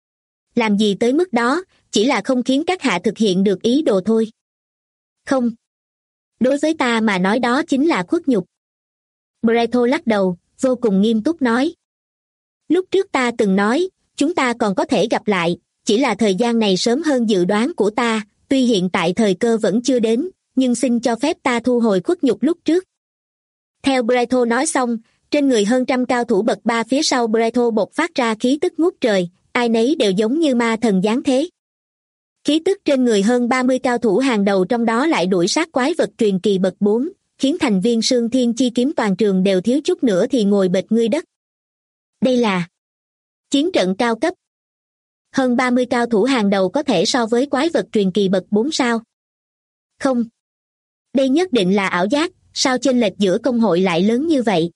Làm gì tới mức đó, chỉ là không khiến các hạ thực hiện được ý đồ thôi. Không. Đối với ta mà nói đó chính là khuất nhục. Braito lắc đầu, vô cùng nghiêm túc nói. Lúc trước ta từng nói, chúng ta còn có thể gặp lại, chỉ là thời gian này sớm hơn dự đoán của ta, tuy hiện tại thời cơ vẫn chưa đến, nhưng xin cho phép ta thu hồi khuất nhục lúc trước. Theo Braito nói xong, trên người hơn 100 cao thủ bậc 3 phía sau Braito bộc phát ra khí tức ngút trời, ai nấy đều giống như ma thần giáng thế. Khí tức trên người hơn 30 cao thủ hàng đầu trong đó lại đuổi sát quái vật truyền kỳ bậc 4, khiến thành viên Sương Thiên Chi Kiếm toàn trường đều thiếu chút nữa thì ngồi bệt ngươi đất. Đây là chiến trận cao cấp. Hơn 30 cao thủ hàng đầu có thể so với quái vật truyền kỳ bậc 4 sao? Không. Đây nhất định là ảo giác, sao chênh lệch giữa công hội lại lớn như vậy?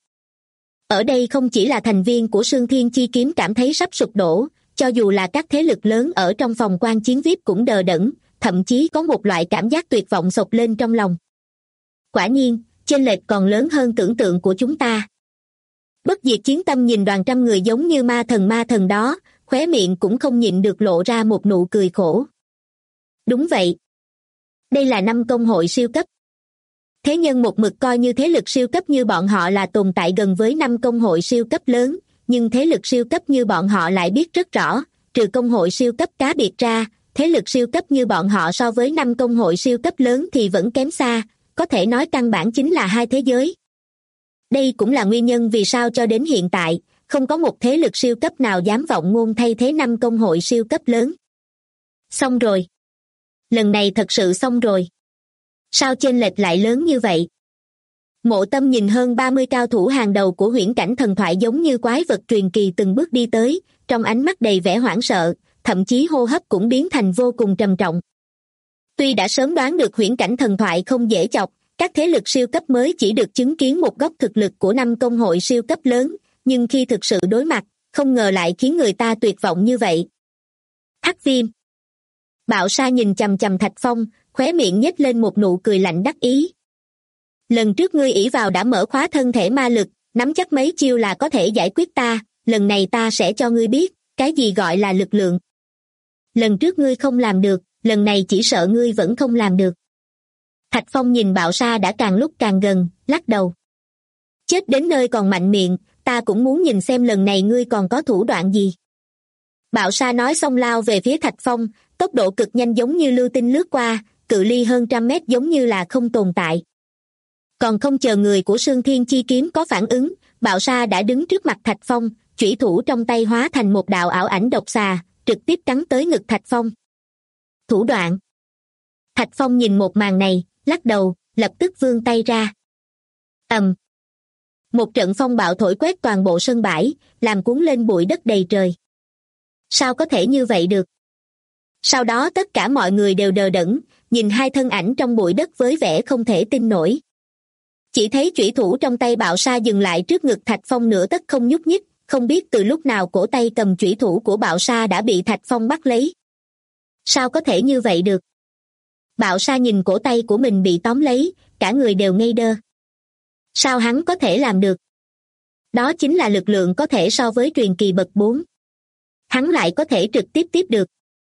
Ở đây không chỉ là thành viên của Sương Thiên Chi Kiếm cảm thấy sắp sụp đổ, cho dù là các thế lực lớn ở trong phòng quan chiến VIP cũng đờ đẫn, thậm chí có một loại cảm giác tuyệt vọng xộc lên trong lòng. Quả nhiên, chênh lệch còn lớn hơn tưởng tượng của chúng ta. Bất diệt chiến tâm nhìn đoàn trăm người giống như ma thần đó, khóe miệng cũng không nhịn được lộ ra một nụ cười khổ. Đúng vậy. Đây là 5 công hội siêu cấp. Thế nhân một mực coi như thế lực siêu cấp như bọn họ là tồn tại gần với 5 công hội siêu cấp lớn, nhưng thế lực siêu cấp như bọn họ lại biết rất rõ, trừ công hội siêu cấp cá biệt ra, thế lực siêu cấp như bọn họ so với 5 công hội siêu cấp lớn thì vẫn kém xa, có thể nói căn bản chính là hai thế giới. Đây cũng là nguyên nhân vì sao cho đến hiện tại, không có một thế lực siêu cấp nào dám vọng ngôn thay thế 5 công hội siêu cấp lớn. Xong rồi. Lần này thật sự xong rồi. Sao chênh lệch lại lớn như vậy? Mộ Tâm nhìn hơn 30 cao thủ hàng đầu của huyễn cảnh thần thoại giống như quái vật truyền kỳ từng bước đi tới, trong ánh mắt đầy vẻ hoảng sợ, thậm chí hô hấp cũng biến thành vô cùng trầm trọng. Tuy đã sớm đoán được huyễn cảnh thần thoại không dễ chọc, Các thế lực siêu cấp mới chỉ được chứng kiến một góc thực lực của 5 công hội siêu cấp lớn, nhưng khi thực sự đối mặt, không ngờ lại khiến người ta tuyệt vọng như vậy. Hắc Viêm. Bạo Sa nhìn chằm chằm Thạch Phong, khóe miệng nhếch lên một nụ cười lạnh đắc ý. Lần trước ngươi ỷ vào đã mở khóa thân thể ma lực, nắm chắc mấy chiêu là có thể giải quyết ta, lần này ta sẽ cho ngươi biết, cái gì gọi là lực lượng. Lần trước ngươi không làm được, lần này chỉ sợ ngươi vẫn không làm được. Thạch Phong nhìn Bạo Sa đã càng lúc càng gần, lắc đầu. Chết đến nơi còn mạnh miệng, ta cũng muốn nhìn xem lần này ngươi còn có thủ đoạn gì. Bạo Sa nói xong lao về phía Thạch Phong, tốc độ cực nhanh giống như lưu tinh lướt qua, cự ly hơn 100 mét giống như là không tồn tại. Còn không chờ người của Sương Thiên Chi Kiếm có phản ứng, Bạo Sa đã đứng trước mặt Thạch Phong, chủy thủ trong tay hóa thành một đạo ảo ảnh độc xà, trực tiếp cắn tới ngực Thạch Phong. Thủ đoạn. Thạch Phong nhìn một màn này, lắc đầu, lập tức vươn tay ra. Một trận phong bạo thổi quét toàn bộ sân bãi, làm cuốn lên bụi đất đầy trời. Sao có thể như vậy được? Sau đó tất cả mọi người đều đờ đẫn, nhìn hai thân ảnh trong bụi đất với vẻ không thể tin nổi. Chỉ thấy chủy thủ trong tay Bạo Sa dừng lại trước ngực Thạch Phong nửa tấc không nhúc nhích, không biết từ lúc nào cổ tay cầm chủy thủ của Bạo Sa đã bị Thạch Phong bắt lấy. Sao có thể như vậy được? Bạo Sa nhìn cổ tay của mình bị tóm lấy, cả người đều ngây đơ. Sao hắn có thể làm được? Đó chính là lực lượng có thể so với truyền kỳ bậc 4. Hắn lại có thể trực tiếp tiếp được.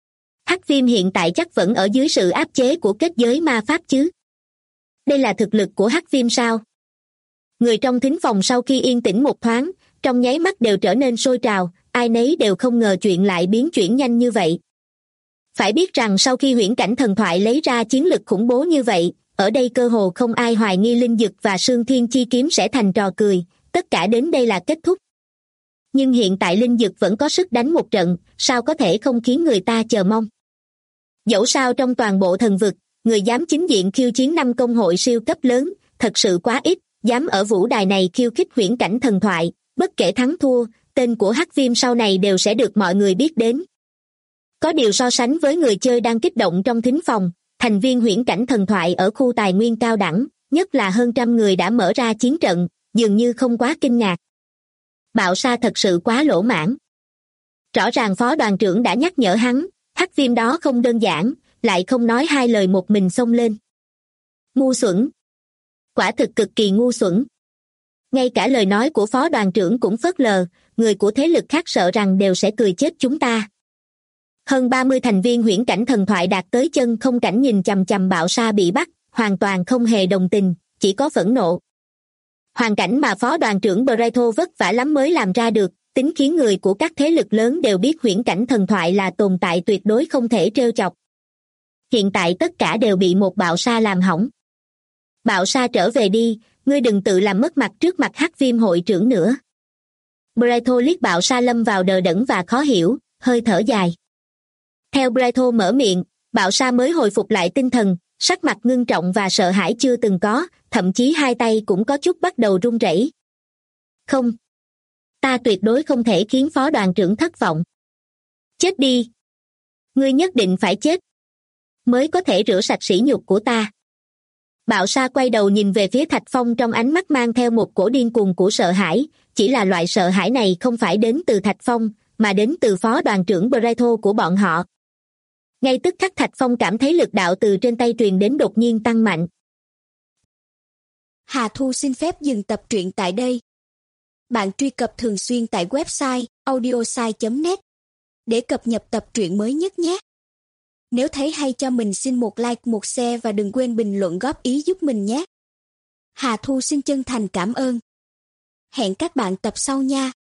Hắc Viêm hiện tại chắc vẫn ở dưới sự áp chế của kết giới ma pháp chứ. Đây là thực lực của Hắc Viêm sao? Người trong thính phòng sau khi yên tĩnh một thoáng, trong nháy mắt đều trở nên sôi trào, ai nấy đều không ngờ chuyện lại biến chuyển nhanh như vậy. Phải biết rằng sau khi huyễn cảnh thần thoại lấy ra chiến lực khủng bố như vậy, ở đây cơ hồ không ai hoài nghi linh dực và Sương Thiên Chi Kiếm sẽ thành trò cười, tất cả đến đây là kết thúc. Nhưng hiện tại linh dực vẫn có sức đánh một trận, sao có thể không khiến người ta chờ mong. Dẫu sao trong toàn bộ thần vực, người dám chính diện khiêu chiến 5 công hội siêu cấp lớn, thật sự quá ít, dám ở vũ đài này khiêu khích huyễn cảnh thần thoại, bất kể thắng thua, tên của Hắc Viêm sau này đều sẽ được mọi người biết đến. Có điều so sánh với người chơi đang kích động trong thính phòng, thành viên huyễn cảnh thần thoại ở khu tài nguyên cao đẳng, nhất là hơn 100 người đã mở ra chiến trận, dường như không quá kinh ngạc. Bạo Sa thật sự quá lỗ mãn. Rõ ràng phó đoàn trưởng đã nhắc nhở hắn, Hắc Viêm đó không đơn giản, lại không nói hai lời một mình xông lên. Ngu xuẩn. Quả thực cực kỳ ngu xuẩn. Ngay cả lời nói của phó đoàn trưởng cũng phớt lờ, người của thế lực khác sợ rằng đều sẽ cười chết chúng ta. Hơn 30 thành viên huyễn cảnh thần thoại đạt tới chân không cảnh nhìn chằm chằm Bạo Sa bị bắt, hoàn toàn không hề đồng tình, chỉ có phẫn nộ. Hoàn cảnh mà phó đoàn trưởng Braito vất vả lắm mới làm ra được, tính khiến người của các thế lực lớn đều biết huyễn cảnh thần thoại là tồn tại tuyệt đối không thể trêu chọc. Hiện tại tất cả đều bị một Bạo Sa làm hỏng. Bạo Sa trở về đi, ngươi đừng tự làm mất mặt trước mặt Hắc Viêm hội trưởng nữa. Braito liếc Bạo Sa lâm vào đờ đẫn và khó hiểu, hơi thở dài. Theo Braito mở miệng, Bạo Sa mới hồi phục lại tinh thần, sắc mặt ngưng trọng và sợ hãi chưa từng có, thậm chí hai tay cũng có chút bắt đầu run rẩy. Không. Ta tuyệt đối không thể khiến phó đoàn trưởng thất vọng. Chết đi. Ngươi nhất định phải chết. Mới có thể rửa sạch sỉ nhục của ta. Bạo Sa quay đầu nhìn về phía Thạch Phong trong ánh mắt mang theo một cổ điên cuồng của sợ hãi, chỉ là loại sợ hãi này không phải đến từ Thạch Phong, mà đến từ phó đoàn trưởng Braito của bọn họ. Ngay tức khắc Thạch Phong cảm thấy lực đạo từ trên tay truyền đến đột nhiên tăng mạnh. Hà Thu xin phép dừng tập truyện tại đây. Bạn truy cập thường xuyên tại website audiosai.net để cập nhật tập truyện mới nhất nhé. Nếu thấy hay cho mình xin một like, một share và đừng quên bình luận góp ý giúp mình nhé. Hà Thu xin chân thành cảm ơn. Hẹn các bạn tập sau nha.